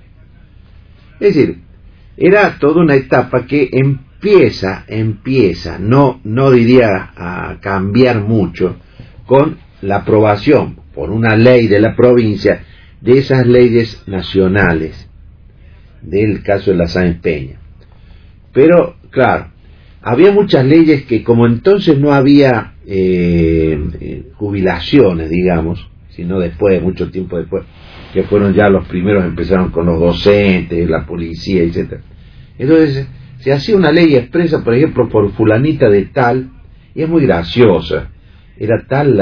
Es decir, era toda una etapa que empieza, no diría a cambiar mucho, con la aprobación por una ley de la provincia de esas leyes nacionales, del caso de la Sáenz Peña. Pero, claro, había muchas leyes que, como entonces no había jubilaciones, digamos, sino después, mucho tiempo después, que fueron ya los primeros, empezaron con los docentes, la policía, etcétera. Entonces, se hacía una ley expresa, por ejemplo, por fulanita de tal, y es muy graciosa. Era tal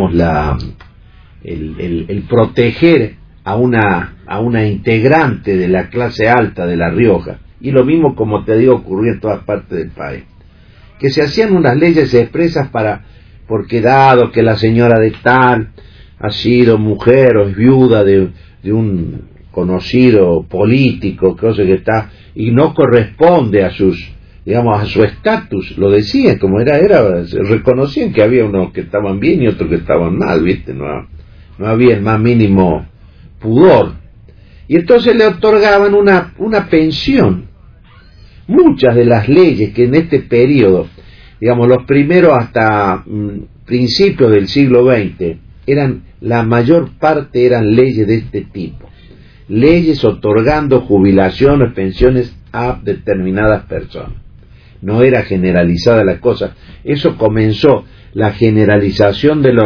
el proteger a una integrante de la clase alta de La Rioja, y lo mismo, como te digo, ocurría en todas partes del país, que se hacían unas leyes expresas porque dado que la señora de tal ha sido mujer o es viuda de un conocido político, cosa que está, y no corresponde a su estatus, lo decían como era, reconocían que había unos que estaban bien y otros que estaban mal, ¿viste? No había el más mínimo pudor. Y entonces le otorgaban una pensión. Muchas de las leyes que en este periodo, digamos, los primeros hasta principios del siglo XX, la mayor parte eran leyes de este tipo. Leyes otorgando jubilaciones, pensiones a determinadas personas. No era generalizada la cosa. Eso comenzó, la generalización de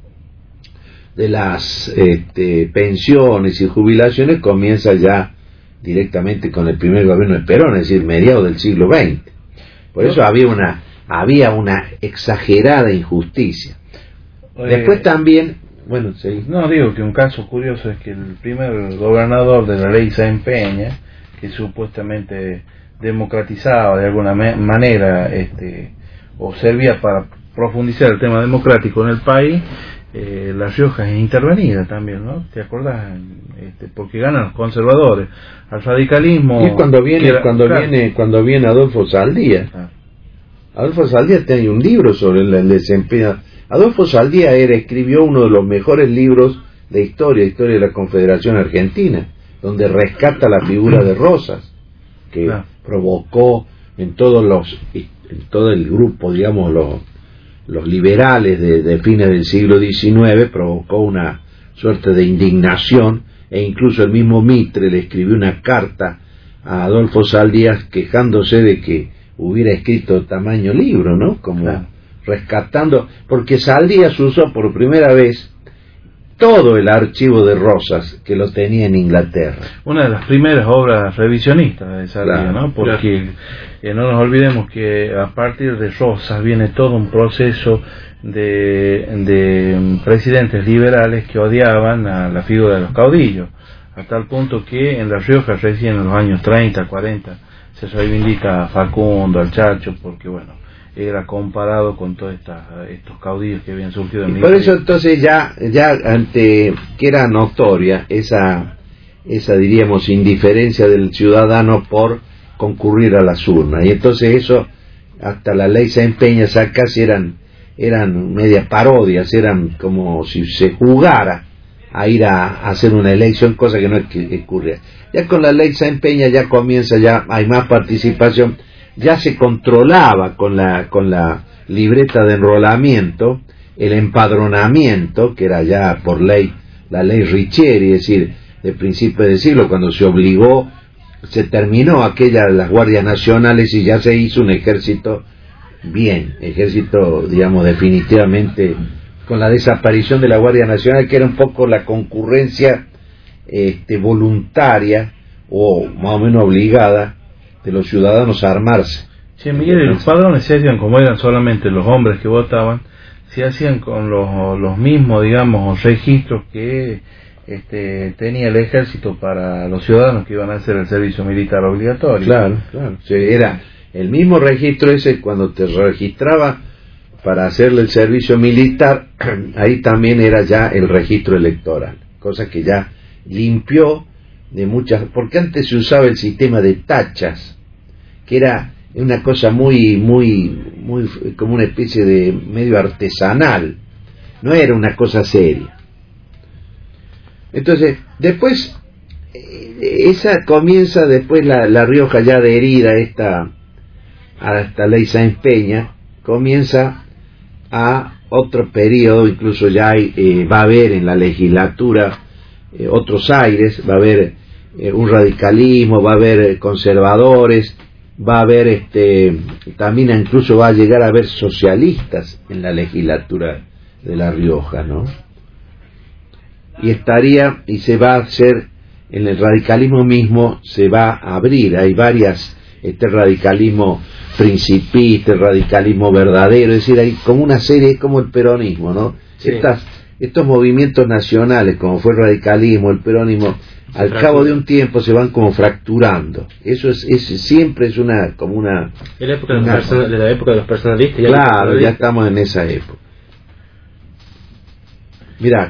las pensiones y jubilaciones comienza ya directamente con el primer gobierno de Perón, es decir, mediados del siglo XX. Por eso había una exagerada injusticia. Después también, bueno, sí. No, digo que un caso curioso es que el primer gobernador de la ley Sáenz Peña, que supuestamente democratizaba de alguna manera, o servía para profundizar el tema democrático en el país, La Rioja es intervenida también, ¿no? ¿Te acordás? Porque ganan los conservadores, al radicalismo. Y cuando viene Adolfo Saldía. Adolfo Saldía tiene un libro sobre el desempeño. Adolfo Saldía escribió uno de los mejores libros de historia de la Confederación Argentina, donde rescata la figura de Rosas, que provocó en todo el grupo, digamos, los liberales de fines del siglo XIX, provocó una suerte de indignación, e incluso el mismo Mitre le escribió una carta a Adolfo Saldías quejándose de que hubiera escrito tamaño libro, ¿no? Como rescatando, porque Saldías usó por primera vez todo el archivo de Rosas, que lo tenía en Inglaterra. Una de las primeras obras revisionistas de Saldías, ¿no? Porque no nos olvidemos que a partir de Rosas viene todo un proceso de presidentes liberales que odiaban a la figura de los caudillos, a tal punto que en La Rioja recién en los años 30, 40 se reivindica a Facundo, al Chacho, porque bueno, era comparado con todos estos caudillos que habían surgido en el Por eso entonces ya ante que era notoria esa diríamos indiferencia del ciudadano por concurrir a las urnas, y entonces eso hasta la ley Sáenz Peña casi eran media parodias, eran como si se jugara a ir a hacer una elección, cosa que no ocurría. Ya con la ley Sáenz Peña ya comienza, ya hay más participación, ya se controlaba con la libreta de enrolamiento el empadronamiento, que era ya por ley, la ley Riccieri, es decir, de principio del siglo, cuando se terminó aquella de las guardias nacionales y ya se hizo un ejército digamos definitivamente, con la desaparición de la Guardia Nacional, que era un poco la concurrencia voluntaria o más o menos obligada de los ciudadanos a armarse. Sí, Miguel, y los padrones se hacían, como eran solamente los hombres que votaban, se hacían con los mismos, digamos, registros que tenía el ejército para los ciudadanos que iban a hacer el servicio militar obligatorio. Claro. Sí, era el mismo registro ese cuando te registraba para hacerle el servicio militar, ahí también era ya el registro electoral, cosa que ya limpió de muchas, porque antes se usaba el sistema de tachas, que era una cosa muy como una especie de medio artesanal, no era una cosa seria. Entonces, después esa comienza después la Rioja ya adherida a esta ley Sáenz Peña, comienza a otro periodo, incluso ya va a haber en la legislatura otros aires, va a haber un radicalismo, va a haber conservadores, va a haber también incluso va a llegar a haber socialistas en la legislatura de La Rioja, ¿no? Y se va a hacer, en el radicalismo mismo se va a abrir, hay varias, radicalismo principista, el radicalismo verdadero, es decir, hay como una serie, es como el peronismo, ¿no? Sí. Estos movimientos nacionales, como fue el radicalismo, el peronismo, al cabo de un tiempo se van como fracturando. Eso siempre es como una... de la época de los personalistas. Claro, ya estamos en esa época. Mirá,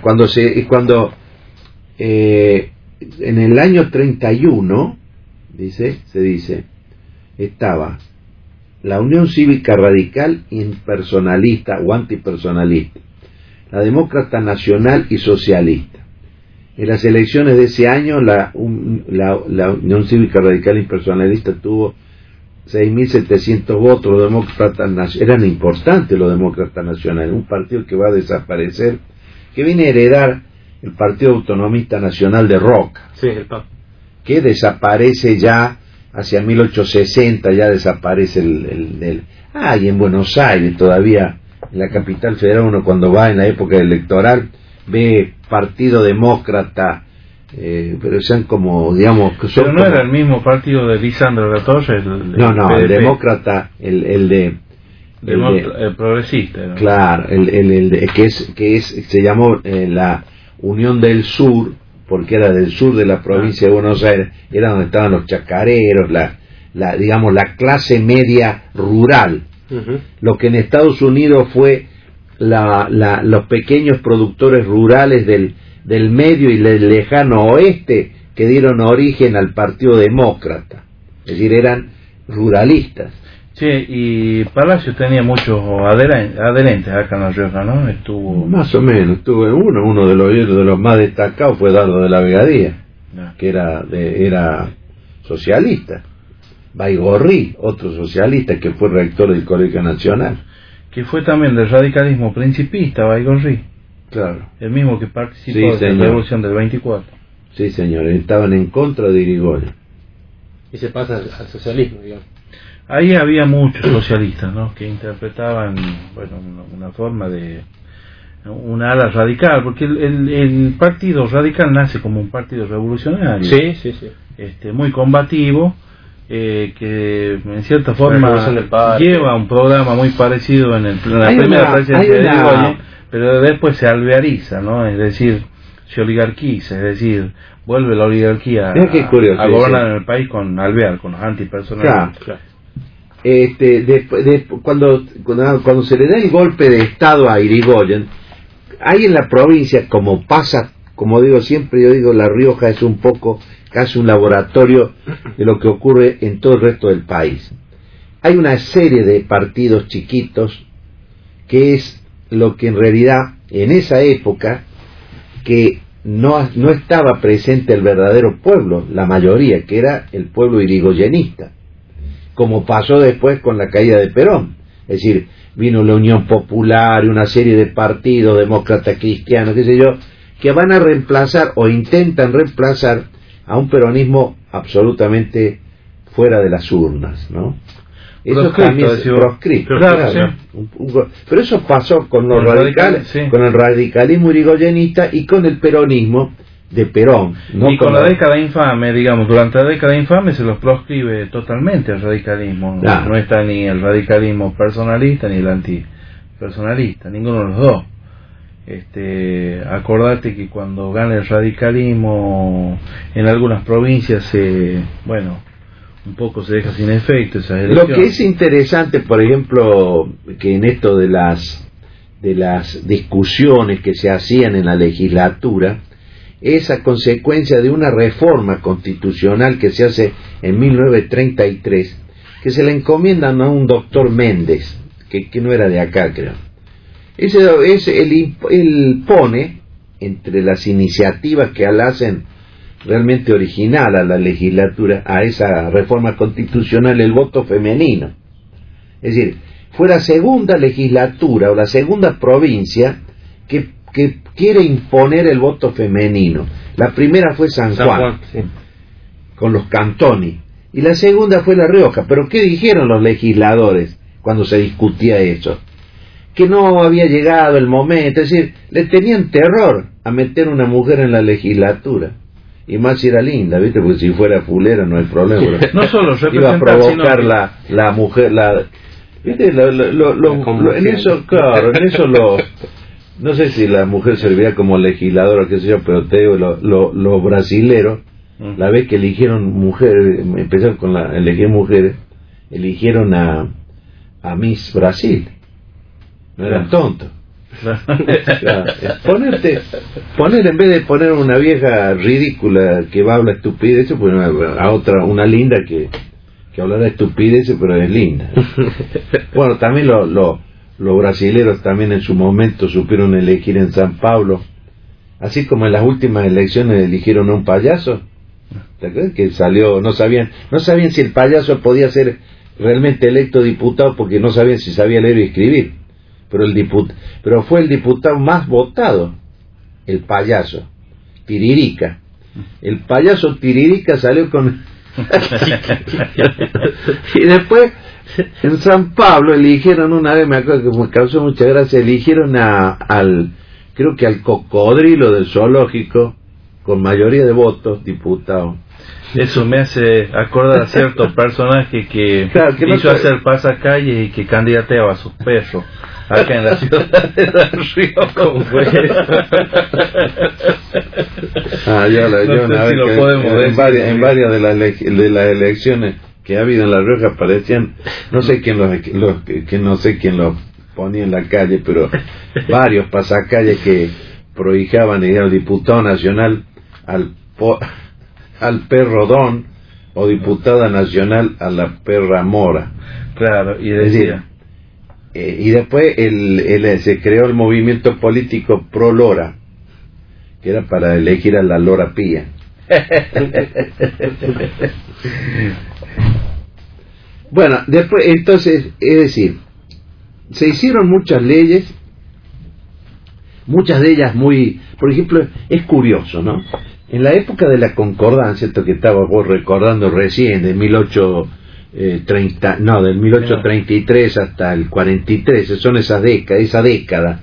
en el año 31, se dice, estaba la Unión Cívica Radical impersonalista o antipersonalista, la Demócrata Nacional y Socialista. En las elecciones de ese año, la Unión Cívica Radical Impersonalista tuvo 6.700 votos, los demócratas eran importantes los demócratas nacionales, un partido que va a desaparecer, que viene a heredar el Partido Autonomista Nacional de Roca, sí, el PAP, que desaparece ya hacia 1860, ya desaparece y en Buenos Aires todavía, en la capital federal, uno cuando va en la época electoral ve Partido Demócrata, pero sean como, digamos, que son... Pero no era el mismo partido de Lisandro Latorre. El demócrata, el progresista, ¿no? Claro, se llamó la Unión del Sur, porque era del sur de la provincia de Buenos Aires, era donde estaban los chacareros, digamos la clase media rural. Uh-huh. Lo que en Estados Unidos fue los pequeños productores rurales del medio y del lejano oeste, que dieron origen al Partido Demócrata, es decir, eran ruralistas. Sí, y Palacios tenía muchos adherentes acá en La Rioja, ¿no? Estuvo... Más o menos, uno de los más destacados fue Dardo de la Vegadía, que era socialista. Baigorri, otro socialista que fue rector del Colegio Nacional. Que fue también del radicalismo principista, Baigorri. Claro. El mismo que participó de la Revolución del 24. Sí, señor, estaban en contra de Irigoyen. Y se pasa al socialismo, digamos. Ahí había muchos socialistas, ¿no? Que interpretaban, una forma de una ala radical, porque el partido radical nace como un partido revolucionario. Sí. Muy combativo, que en cierta forma lleva un programa muy parecido en la primera presidencia de Irigoyen, pero después se alveariza, ¿no? Es decir, se oligarquiza, es decir, vuelve la oligarquía a gobernar en el país con Alvear, con los antipersonales. Claro. Cuando se le da el golpe de Estado a Irigoyen, hay en la provincia, como pasa, como digo siempre, yo digo, La Rioja es un poco casi un laboratorio de lo que ocurre en todo el resto del país. Hay una serie de partidos chiquitos, que es lo que en realidad en esa época, que no estaba presente el verdadero pueblo, la mayoría, que era el pueblo irigoyenista, como pasó después con la caída de Perón. Es decir, vino la Unión Popular y una serie de partidos, demócratas cristianos, qué sé yo, que van a reemplazar o intentan reemplazar a un peronismo absolutamente fuera de las urnas, ¿no? Eso también es proscripto. Claro, sí. Pero eso pasó con los radicales, sí, con el radicalismo irigoyenista y con el peronismo de Perón, ¿no? Y con la década infame, digamos, durante la década infame se los proscribe totalmente el radicalismo. Claro. No está ni el radicalismo personalista ni el antipersonalista, ninguno de los dos. Acordate que cuando gana el radicalismo en algunas provincias un poco se deja sin efecto esas elecciones. Lo que es interesante, por ejemplo, que en esto de las discusiones que se hacían en la legislatura, es a consecuencia de una reforma constitucional que se hace en 1933, que se le encomiendan a un doctor Méndez, que no era de acá, creo. Él pone, entre las iniciativas que le hacen realmente original a la legislatura, a esa reforma constitucional, el voto femenino. Es decir, fue la segunda legislatura o la segunda provincia que quiere imponer el voto femenino. La primera fue San Juan, sí, con los Cantoni, y la segunda fue La Rioja. Pero ¿qué dijeron los legisladores cuando se discutía eso? Que no había llegado el momento, es decir, le tenían terror a meter una mujer en la legislatura. Y más si era linda, ¿viste? Porque si fuera fulera no hay problema. No solo iba a provocar sino la mujer, ¿viste? En eso, claro, en eso no sé si la mujer servía como legisladora o qué sé yo, pero te digo, los brasileros, la vez que eligieron mujeres, empezaron con elegir mujeres, eligieron a Miss Brasil. No eran tontos. Claro. Poner en vez de poner una vieja ridícula que va a hablar estupideces, pues a otra, una linda que hablará estupideces, pero es linda. Bueno, también los brasileros también en su momento supieron elegir en San Pablo, así como en las últimas elecciones eligieron a un payaso. ¿Te acuerdas? Que salió, no sabían si el payaso podía ser realmente electo diputado porque no sabían si sabía leer y escribir. Pero fue el diputado más votado, el payaso Tiririca. El payaso Tiririca salió con y después en San Pablo eligieron una vez, me acuerdo que me causó mucha gracia, eligieron creo que al cocodrilo del zoológico con mayoría de votos, diputado. Eso me hace acordar a cierto personaje que hizo hacer pasacalle y que candidateaba a sus perros acá en la ciudad de La Rioja. ¿Cómo fue? Yo una vez en varias de las elecciones que ha habido en La Rioja aparecían, no sé quién los ponía en la calle, pero varios pasacalles que prohijaban ir al diputado nacional al perro Don o diputada nacional a la perra Mora. Claro, y decía. Y después se creó el movimiento político Pro Lora, que era para elegir a la Lora Pía. Bueno, después, entonces, es decir, se hicieron muchas leyes, muchas de ellas muy, por ejemplo, es curioso, ¿no? En la época de la concordancia, esto que estabas vos recordando recién, del 1833 hasta el 43, son esa década,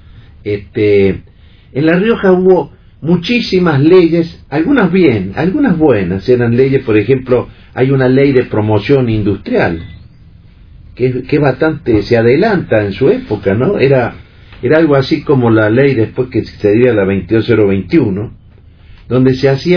en La Rioja hubo muchísimas leyes, algunas bien, algunas buenas, eran leyes, por ejemplo, hay una ley de promoción industrial, que bastante se adelanta en su época, ¿no? Era algo así como la ley después que se diría la 22021, donde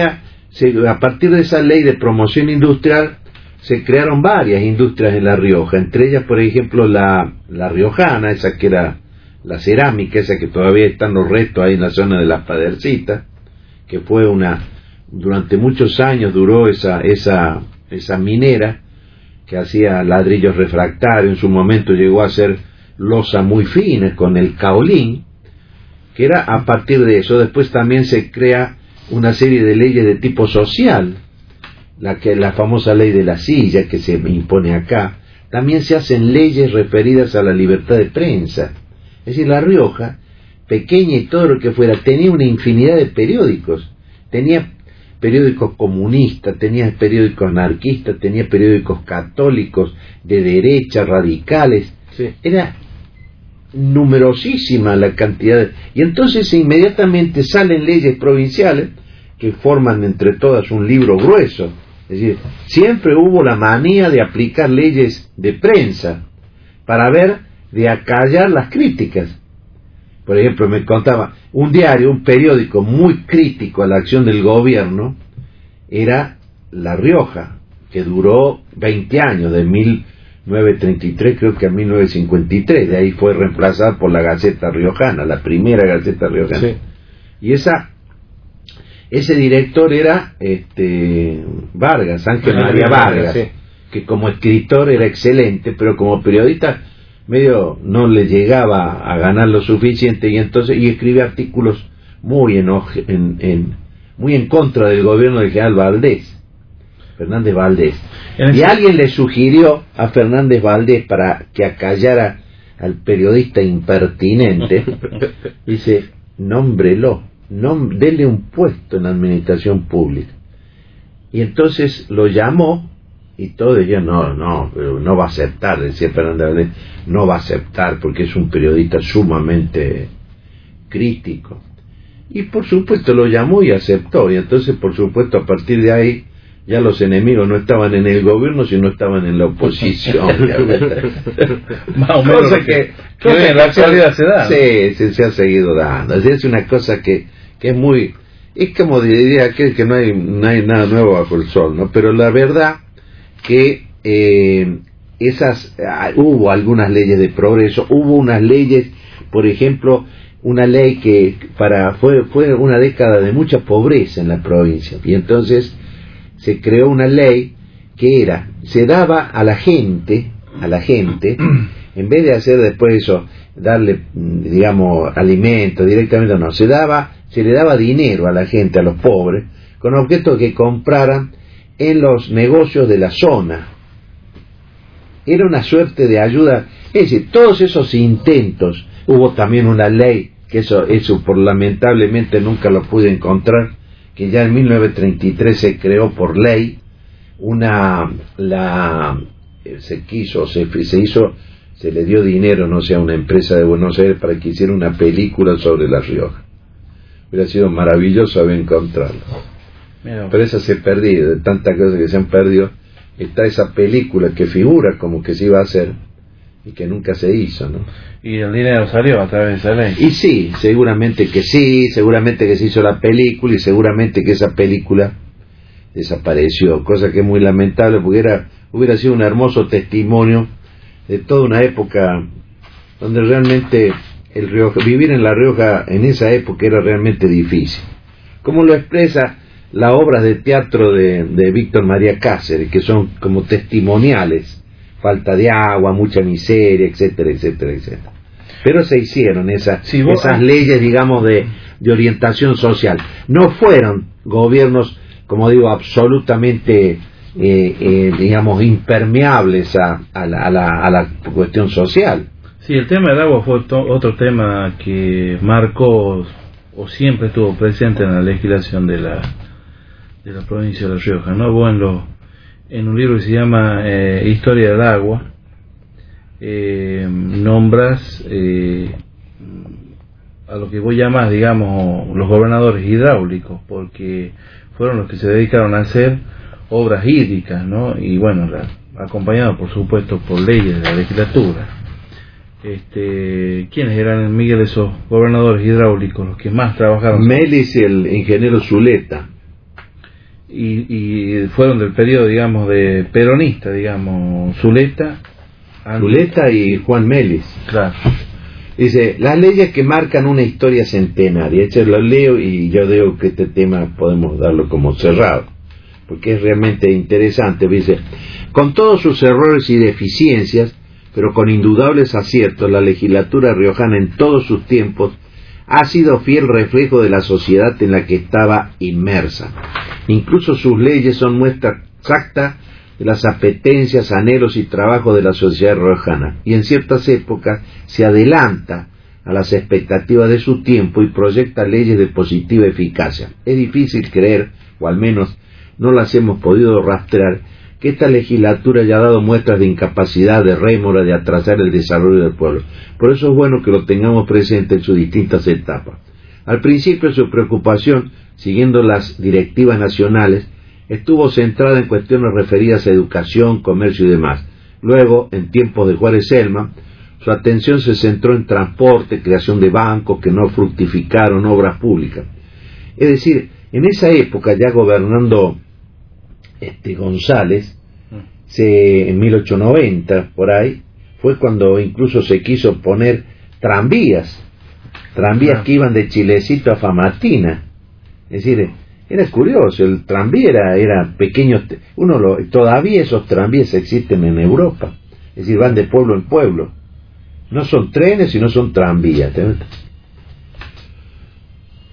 a partir de esa ley de promoción industrial, se crearon varias industrias en La Rioja, entre ellas, por ejemplo, la riojana, esa que era la cerámica, esa que todavía están los restos ahí en la zona de Las Padercitas, que fue durante muchos años duró esa minera, que hacía ladrillos refractarios, en su momento llegó a hacer losa muy fina con el caolín, que era a partir de eso. Después también se crea una serie de leyes de tipo social, la famosa ley de la silla que se impone acá. También se hacen leyes referidas a la libertad de prensa. Es decir, La Rioja, pequeña y todo lo que fuera, tenía una infinidad de periódicos. Tenía periódicos comunistas, tenía periódicos anarquistas, tenía periódicos católicos, de derecha, radicales. Sí. Era numerosísima la cantidad y entonces inmediatamente salen leyes provinciales que forman entre todas un libro grueso. Es decir, siempre hubo la manía de aplicar leyes de prensa para de acallar las críticas. Por ejemplo, me contaba un periódico muy crítico a la acción del gobierno era La Rioja, que duró 20 años, de 1933 creo que a 1953, de ahí fue reemplazada por la Gaceta Riojana, la primera Gaceta Riojana. Sí. Y ese director era Vargas, Ángel María Vargas, sí, que como escritor era excelente, pero como periodista medio no le llegaba a ganar lo suficiente, y escribe artículos muy en contra del gobierno de general Valdés. Fernández Valdés. Y alguien le sugirió a Fernández Valdés para que acallara al periodista impertinente, dice, nómbrelo, dele un puesto en la administración pública. Y entonces lo llamó y todos decían, pero no va a aceptar, decía Fernández Valdés, no va a aceptar porque es un periodista sumamente crítico. Y por supuesto lo llamó y aceptó, y entonces por supuesto a partir de ahí ya los enemigos no estaban en el gobierno sino estaban en la oposición. Más o menos que en la actualidad se da, ¿no? Sí, se ha seguido dando. Es una cosa que es muy, es como diría aquel que no hay nada nuevo bajo el sol, ¿no? Pero la verdad que hubo algunas leyes de progreso, hubo unas leyes, por ejemplo, una ley que fue una década de mucha pobreza en la provincia, y entonces se creó una ley que se daba a la gente, en vez de hacer después eso, darle, digamos, alimento directamente, no, se le daba dinero a la gente, a los pobres, con objeto que compraran en los negocios de la zona. Era una suerte de ayuda. Es decir, todos esos intentos, hubo también una ley, que eso lamentablemente nunca lo pude encontrar, que ya en 1933 se creó por ley, se le dio dinero, no sé, a una empresa de Buenos Aires para que hiciera una película sobre La Rioja. Hubiera sido maravilloso haber encontrarlo. Pero esa se perdió, de tantas cosas que se han perdido. Está esa película que figura como que se iba a hacer y que nunca se hizo, ¿no? Y el dinero salió a través de esa ley. Y sí, seguramente que se hizo la película y seguramente que esa película desapareció, cosa que es muy lamentable porque hubiera sido un hermoso testimonio de toda una época donde realmente vivir en La Rioja en esa época era realmente difícil, como lo expresa las obras de teatro de Víctor María Cáceres, que son como testimoniales: falta de agua, mucha miseria, etcétera, etcétera, etcétera. Pero se hicieron esas leyes, digamos, de orientación social. No fueron gobiernos, como digo, absolutamente digamos, impermeables a la cuestión social. Sí, el tema del agua fue otro tema que marcó o siempre estuvo presente en la legislación de la provincia de La Rioja, ¿no? Vos en un libro que se llama Historia del Agua, nombras a lo que vos llamas, digamos, los gobernadores hidráulicos, porque fueron los que se dedicaron a hacer obras hídricas, ¿no? Y bueno, acompañado por supuesto por leyes de la legislatura. ¿Quiénes eran, Miguel, esos gobernadores hidráulicos, los que más trabajaron? Melis y el ingeniero Zuleta. Y fueron del periodo, digamos, de peronista, digamos, Zuleta y Juan Melis. Claro. Dice, las leyes que marcan una historia centenaria. Esto lo leo y yo digo que este tema podemos darlo como cerrado, porque es realmente interesante. Dice, con todos sus errores y deficiencias, pero con indudables aciertos, la legislatura riojana en todos sus tiempos ha sido fiel reflejo de la sociedad en la que estaba inmersa. Incluso sus leyes son muestra exacta de las apetencias, anhelos y trabajos de la sociedad riojana, y en ciertas épocas se adelanta a las expectativas de su tiempo y proyecta leyes de positiva eficacia. Es difícil creer, o al menos no las hemos podido rastrear, que esta legislatura haya dado muestras de incapacidad, de rémora, de atrasar el desarrollo del pueblo. Por eso es bueno que lo tengamos presente en sus distintas etapas. Al principio su preocupación, siguiendo las directivas nacionales, estuvo centrada en cuestiones referidas a educación, comercio y demás. Luego, en tiempos de Juárez Celman, su atención se centró en transporte, creación de bancos que no fructificaron, obras públicas. Es decir, en esa época, ya gobernando González, en 1890, por ahí, fue cuando incluso se quiso poner tranvías que iban de Chilecito a Famatina. Es decir, era curioso, el tranvía era pequeño, todavía esos tranvías existen en Europa, es decir, van de pueblo en pueblo, no son trenes sino son tranvías.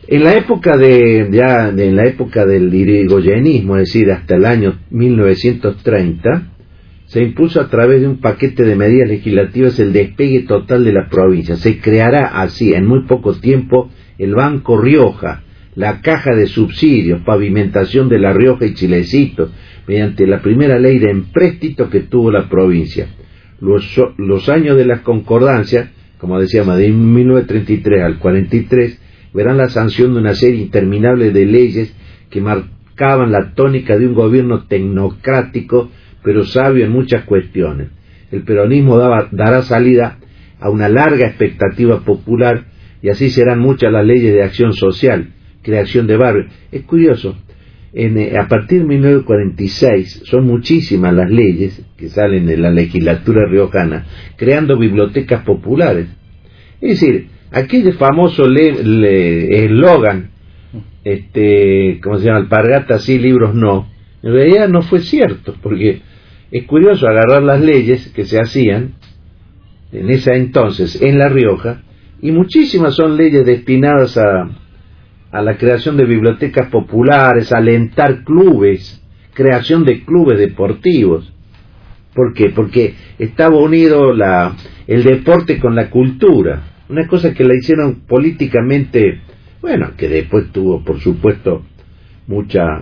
En la época en la época del irigoyenismo, es decir, hasta el año 1930, se impuso a través de un paquete de medidas legislativas el despegue total de la provincia. Se creará así, en muy poco tiempo, el Banco Rioja, la Caja de Subsidios, pavimentación de La Rioja y Chilecito, mediante la primera ley de empréstito que tuvo la provincia. Los años de las concordancias, como decíamos, de 1933 al 43, verán la sanción de una serie interminable de leyes que marcaban la tónica de un gobierno tecnocrático, pero sabio en muchas cuestiones. El peronismo dará salida a una larga expectativa popular, y así serán muchas las leyes de acción social, creación de barrios. Es curioso, a partir de 1946 son muchísimas las leyes que salen de la legislatura riojana, creando bibliotecas populares. Es decir, aquel famoso eslogan, ¿cómo se llama? Alpargatas sí, libros no, en realidad no fue cierto, porque es curioso agarrar las leyes que se hacían en esa entonces en La Rioja, y muchísimas son leyes destinadas a la creación de bibliotecas populares, a alentar clubes, creación de clubes deportivos. ¿Por qué? Porque estaba unido el deporte con la cultura, una cosa que la hicieron políticamente, bueno, que después tuvo, por supuesto, muchas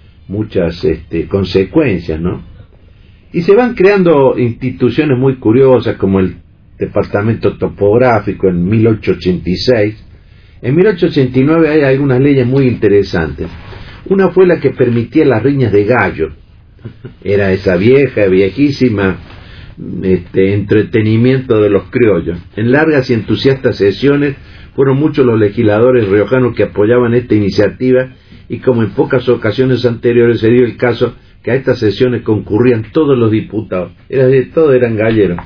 consecuencias, ¿no? Y se van creando instituciones muy curiosas, como el Departamento Topográfico en 1886. En 1889 hay algunas leyes muy interesantes. Una fue la que permitía las riñas de gallo. Era esa viejísima entretenimiento de los criollos. En largas y entusiastas sesiones fueron muchos los legisladores riojanos que apoyaban esta iniciativa, y como en pocas ocasiones anteriores se dio el caso que a estas sesiones concurrían todos los diputados. Eran galleros.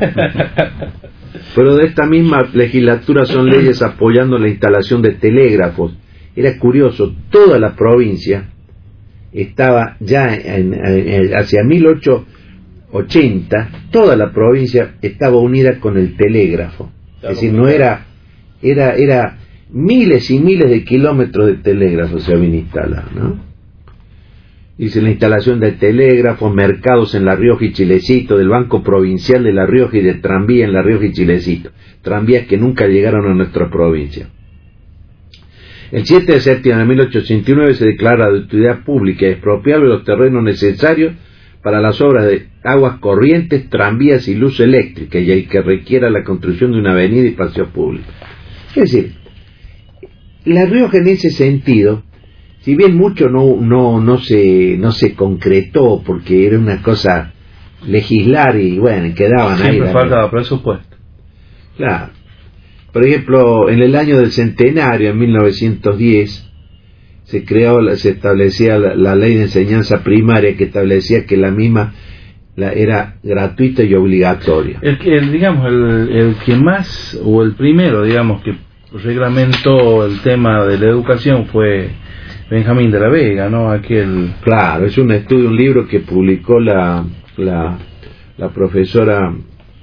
Pero de esta misma legislatura son leyes apoyando la instalación de telégrafos. Era curioso, toda la provincia estaba ya hacia 1880, toda la provincia estaba unida con el telégrafo. Es decir, no era miles y miles de kilómetros de telégrafos se habían instalado, ¿no? Dice la instalación de telégrafos, mercados en La Rioja y Chilecito, del Banco Provincial de La Rioja y de tranvía en La Rioja y Chilecito, tranvías que nunca llegaron a nuestra provincia. El 7 de septiembre de 1889 se declara de utilidad pública y expropiable los terrenos necesarios para las obras de aguas corrientes, tranvías y luz eléctrica, y el que requiera la construcción de una avenida y espacio público. Es decir, La Rioja en ese sentido, si bien mucho no se concretó, porque era una cosa legislar y bueno, quedaban ahí. Siempre faltaba presupuesto. Claro. Por ejemplo, en el año del centenario, en 1910, se establecía la ley de enseñanza primaria, que establecía que la misma era gratuita y obligatoria. El que más, o el primero, digamos, que reglamentó el tema de la educación fue Benjamín de la Vega, ¿no? Claro, es un libro que publicó la profesora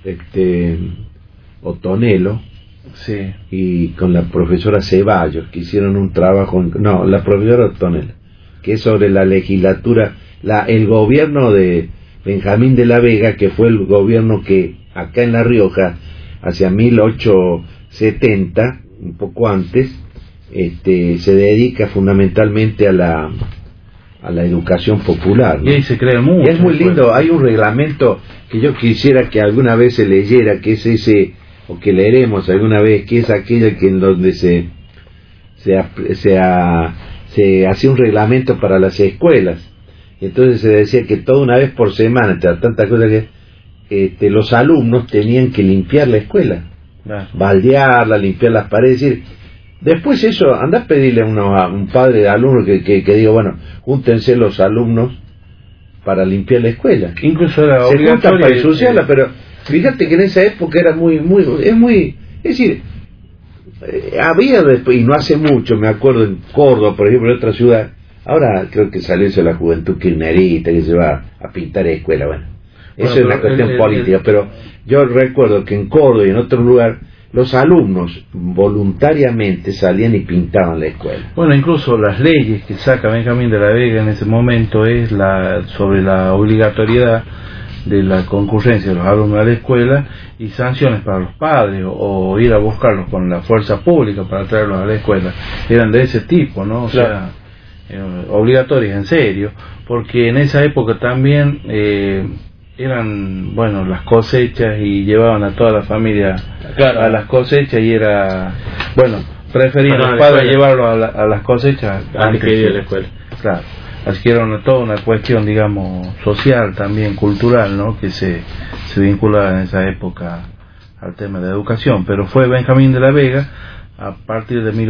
Otonelo, sí, y con la profesora Ceballos, que hicieron un trabajo, la profesora Otonelo, que es sobre la legislatura, el gobierno de Benjamín de la Vega, que fue el gobierno que acá en La Rioja, hacia 1870, un poco antes, se dedica fundamentalmente a la educación popular, ¿no? Y ahí se crea mucho. Y es muy lindo, hay un reglamento que yo quisiera que alguna vez se leyera, que es ese, o que leeremos alguna vez, que es aquella que en donde se hacía un reglamento para las escuelas. Y entonces se decía que toda una vez por semana, tantas cosas que los alumnos tenían que limpiar la escuela, baldearla, limpiar las paredes. Es decir, después eso, anda a pedirle a un padre de alumnos que diga, bueno, júntense los alumnos para limpiar la escuela. Incluso era se juntan para ensuciarla, pero fíjate que en esa época era es decir, había después, y no hace mucho, me acuerdo en Córdoba, por ejemplo, en otra ciudad, ahora creo que salió eso la juventud kirchnerista, que se va a pintar escuela, bueno, eso es una cuestión política, pero yo recuerdo que en Córdoba y en otro lugar los alumnos voluntariamente salían y pintaban la escuela. Bueno, incluso las leyes que saca Benjamín de la Vega en ese momento es sobre la obligatoriedad de la concurrencia de los alumnos a la escuela y sanciones para los padres o ir a buscarlos con la fuerza pública para traerlos a la escuela. Eran de ese tipo, ¿no? O sea, obligatorias en serio, porque en esa época también eran, bueno, las cosechas y llevaban a toda la familia a las cosechas y era, bueno, preferían los padres llevarlo a las cosechas antes que ir a la escuela. Claro, así que era toda una cuestión, digamos, social también, cultural, ¿no? Que se vinculaba en esa época al tema de educación, pero fue Benjamín de la Vega a partir de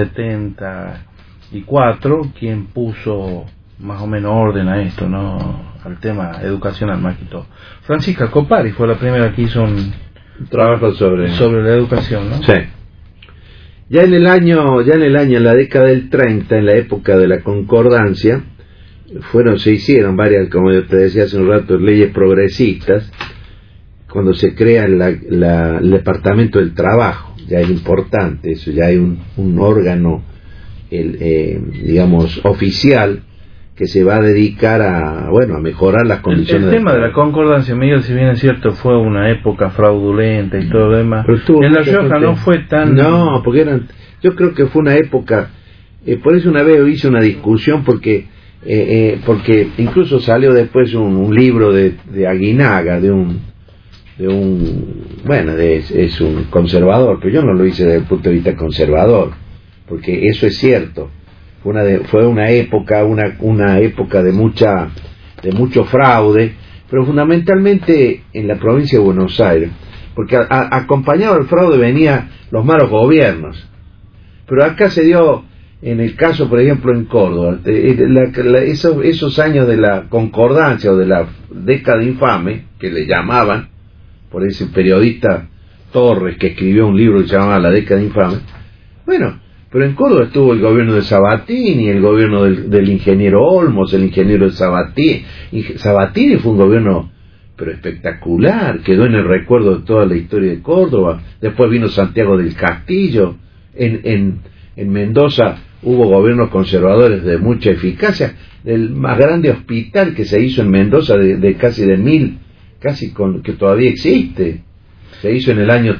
1874 quien puso más o menos orden a esto, ¿no? Al tema educacional más que todo. Francisca Copari fue la primera que hizo un trabajo sobre la educación, ¿no? Sí. Ya en la década del 30, en la época de la concordancia, se hicieron varias, como yo te decía hace un rato, leyes progresistas, cuando se crea el Departamento del Trabajo. Ya es importante eso, ya hay un órgano, digamos, oficial, que se va a dedicar a mejorar las condiciones. El tema de la concordancia, Miguel, si bien es cierto, fue una época fraudulenta y todo lo demás. En La Rioja no fue tan... No, porque yo creo que fue una época, por eso una vez hice una discusión, porque incluso salió después un libro de Aguinaga, es un conservador, pero yo no lo hice desde el punto de vista conservador, porque eso es cierto. Fue una época de mucho fraude, pero fundamentalmente en la provincia de Buenos Aires, porque acompañado del fraude venían los malos gobiernos. Pero acá se dio, en el caso, por ejemplo, en Córdoba, esos años de la concordancia o de la década infame, que le llamaban, por ese periodista Torres, que escribió un libro que se llamaba La década infame. Bueno, pero en Córdoba estuvo el gobierno de Sabatini, el gobierno del ingeniero Olmos, el ingeniero de Sabatini. Sabatini fue un gobierno pero espectacular, quedó en el recuerdo de toda la historia de Córdoba. Después vino Santiago del Castillo. En Mendoza hubo gobiernos conservadores de mucha eficacia. El más grande hospital que se hizo en Mendoza de casi 1000, que todavía existe, se hizo en el año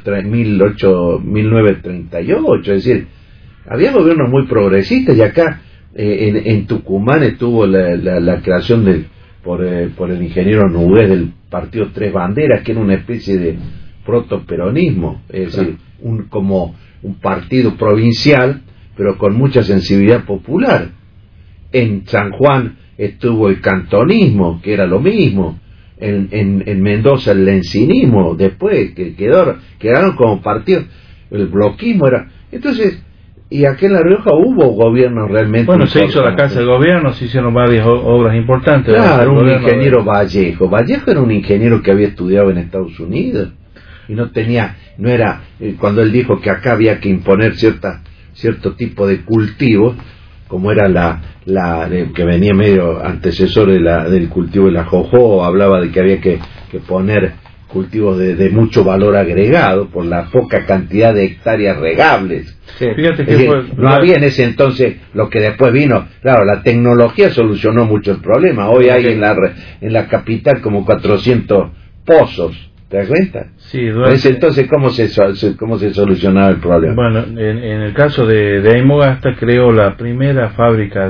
1938, es decir, había gobiernos muy progresistas. Y acá en Tucumán estuvo la creación por el ingeniero Nugués del partido Tres Banderas, que era una especie de protoperonismo, es decir, como un partido provincial pero con mucha sensibilidad popular. En San Juan estuvo el cantonismo, que era lo mismo. En Mendoza el lencinismo, después que quedaron como partidos. El bloquismo era... Entonces, y aquí en La Rioja hubo gobiernos realmente... Bueno, se hizo la Casa de Gobierno, se hicieron varias obras importantes. Claro, un ingeniero Vallejo. Vallejo era un ingeniero que había estudiado en Estados Unidos y no era, cuando él dijo que acá había que imponer cierto tipo de cultivos, como era que venía medio antecesor del cultivo de la jojo, hablaba de que había que poner cultivos de mucho valor agregado por la poca cantidad de hectáreas regables. Sí. Fíjate que no había en ese entonces lo que después vino. Claro, la tecnología solucionó mucho el problema. Hoy hay en la capital como 400 pozos. ¿Te das cuenta? Sí, entonces, ¿cómo se solucionaba el problema? Bueno, en el caso de Aymogasta creó la primera fábrica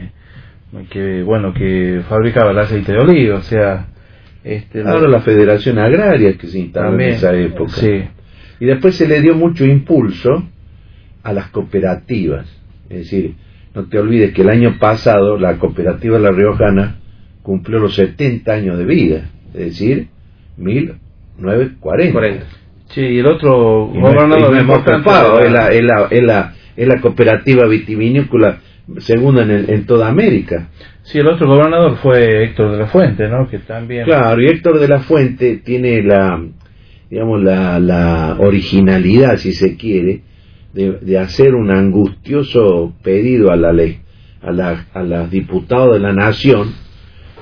que fabricaba el aceite de oliva, o sea... Ahora la Federación Agraria que se instaló en esa época. Sí. Y después se le dio mucho impulso a las cooperativas. Es decir, no te olvides que el año pasado la cooperativa La Riojana cumplió los 70 años de vida, es decir, 1940. Sí, y el otro gobernador es la cooperativa vitivinícola segunda en toda América. Sí, el otro gobernador fue Héctor de la Fuente, ¿no? Que también... Claro, y Héctor de la Fuente tiene la originalidad, si se quiere, de hacer un angustioso pedido a los diputados de la Nación,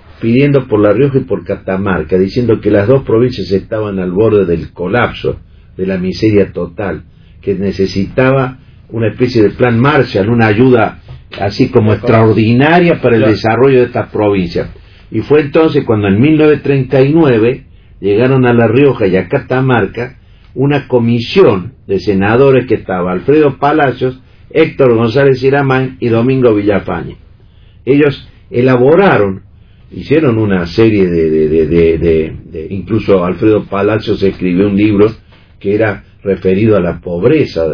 pidiendo por La Rioja y por Catamarca, diciendo que las dos provincias estaban al borde del colapso. de la miseria total, que necesitaba una especie de plan Marshall, una ayuda así como extraordinaria para el desarrollo de estas provincias. Y fue entonces cuando en 1939 llegaron a La Rioja y a Catamarca una comisión de senadores que estaba Alfredo Palacios, Héctor González Iramán y Domingo Villafañe. Ellos elaboraron, hicieron una serie de incluso Alfredo Palacios escribió un libro que era referido a la pobreza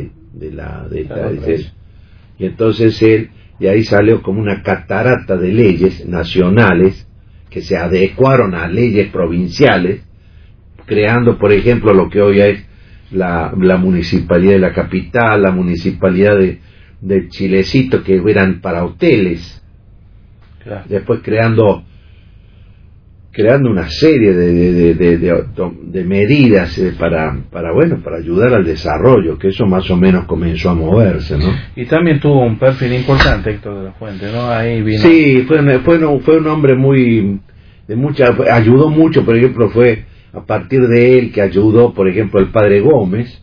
y entonces él, de ahí salió como una catarata de leyes nacionales que se adecuaron a leyes provinciales, creando, por ejemplo, lo que hoy es la municipalidad de la capital, la municipalidad de Chilecito, que eran para hoteles. Claro. Después creando una serie de medidas para ayudar al desarrollo, que eso más o menos comenzó a moverse, ¿no? Y también tuvo un perfil importante Héctor de la Fuente, ¿no? Ahí vino. Sí, fue un hombre ayudó mucho, por ejemplo, fue a partir de él que ayudó, por ejemplo, el padre Gómez,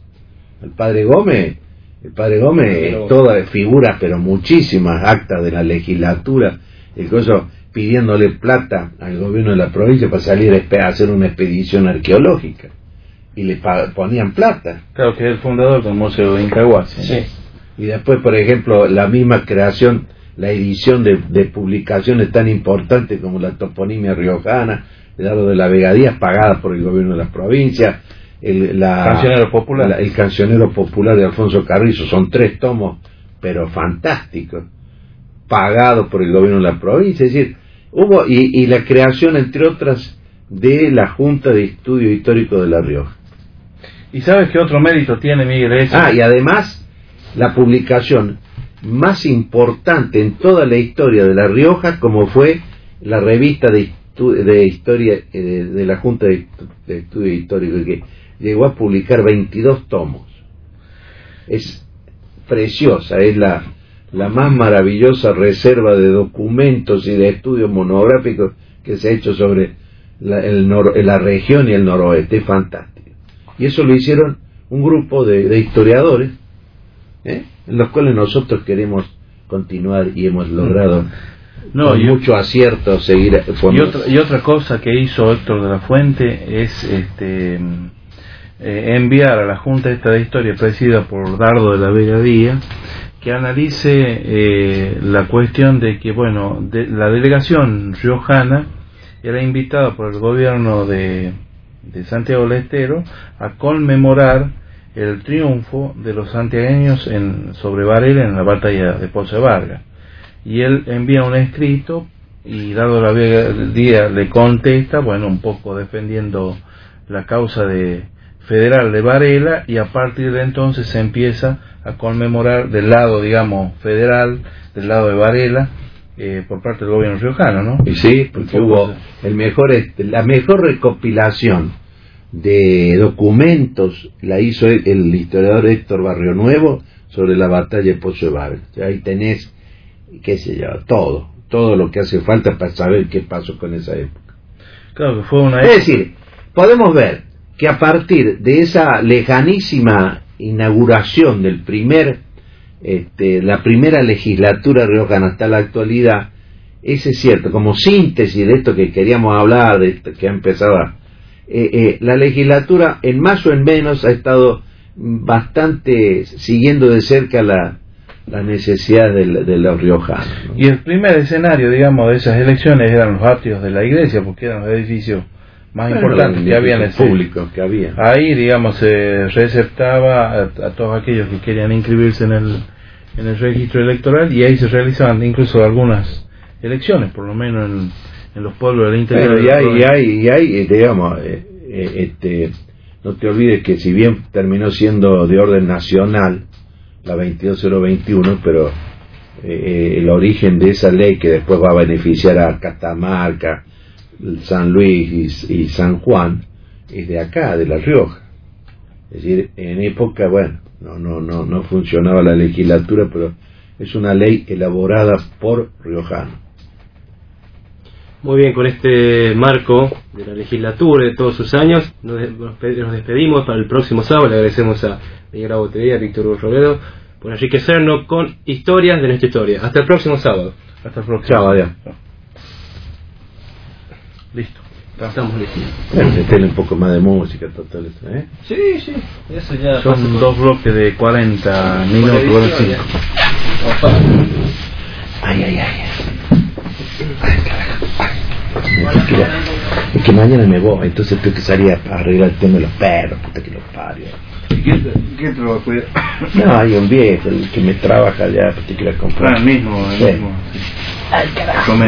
todas figuras, pero muchísimas actas de la legislatura, incluso pidiéndole plata al gobierno de la provincia para salir a hacer una expedición arqueológica, y le ponían plata. Claro, que es el fundador del Museo Incahuasi. Sí. Y después, por ejemplo, la misma creación, la edición de publicaciones tan importantes como la toponimia riojana, de la Vega Díaz, pagada por el gobierno de la provincia, el Cancionero Popular de Alfonso Carrizo, son 3 tomos, pero fantásticos, pagados por el gobierno de la provincia. Es decir, hubo y la creación, entre otras, de la Junta de Estudio Histórico de La Rioja. ¿Y sabes qué otro mérito tiene Miguel? Y además la publicación más importante en toda la historia de La Rioja, como fue la revista de historia de la Junta de Estudio Histórico, que llegó a publicar 22 tomos. Es preciosa, es la más maravillosa reserva de documentos y de estudios monográficos que se ha hecho sobre la región y el noroeste. Es fantástico. Y eso lo hicieron un grupo de historiadores, en los cuales nosotros queremos continuar y hemos logrado con mucho acierto seguir. Y otra cosa que hizo Héctor de la Fuente es enviar a la Junta esta de Historia, presidida por Dardo de la Vega Díaz, que analice la cuestión de que, la delegación riojana era invitada por el gobierno de Santiago del Estero a conmemorar el triunfo de los santiagueños sobre Varela en la batalla de Pozo de Vargas. Y él envía un escrito y Dardo de la Vega Díaz le contesta, un poco defendiendo la causa federal de Varela, y a partir de entonces se empieza a conmemorar del lado, federal, del lado de Varela, por parte del gobierno riojano, ¿no? Y sí, porque hubo la mejor recopilación de documentos la hizo el historiador Héctor Barrionuevo sobre la batalla de Pozo de Vargas. Ahí tenés, todo lo que hace falta para saber qué pasó con esa época. Claro que fue una época. Es decir, podemos ver que a partir de esa lejanísima inauguración del la primera legislatura riojana hasta la actualidad, ese es cierto, como síntesis de esto que queríamos hablar, de esto que ha empezado la legislatura en más o en menos ha estado bastante siguiendo de cerca la necesidad de los riojanos, ¿no? Y el primer escenario, de esas elecciones eran los atrios de la iglesia, porque eran los edificios más importantes que había en el público que había. Ahí, se receptaba a todos aquellos que querían inscribirse en el registro electoral, y ahí se realizaban incluso algunas elecciones, por lo menos en los pueblos del interior. No te olvides que si bien terminó siendo de orden nacional la 22021, pero el origen de esa ley, que después va a beneficiar a Catamarca, San Luis y San Juan, es de acá, de La Rioja. Es decir, en época, no funcionaba la legislatura, pero es una ley elaborada por riojanos. Muy bien, con este marco de la legislatura de todos sus años, nos despedimos para el próximo sábado. Le agradecemos a Miguel Bravo Tedir, a Víctor Hugo Robledo por enriquecernos con historias de nuestra historia. Hasta el próximo sábado. Hasta el próximo. Chao, adiós. Listo. Estamos listos. Meterle un poco más de música, total, ¿eh? Sí, sí, eso ya son 2 bloques de 40 minutos. 45. Ay, carajo. Es que mañana me voy, entonces tengo que salir a arreglar el tema de los perros, puta que los parió. ¿Quién te lo va a cuidar? No, hay un viejo, el que me trabaja allá, puta que la compra. El mismo. Sí. Ay, carajo.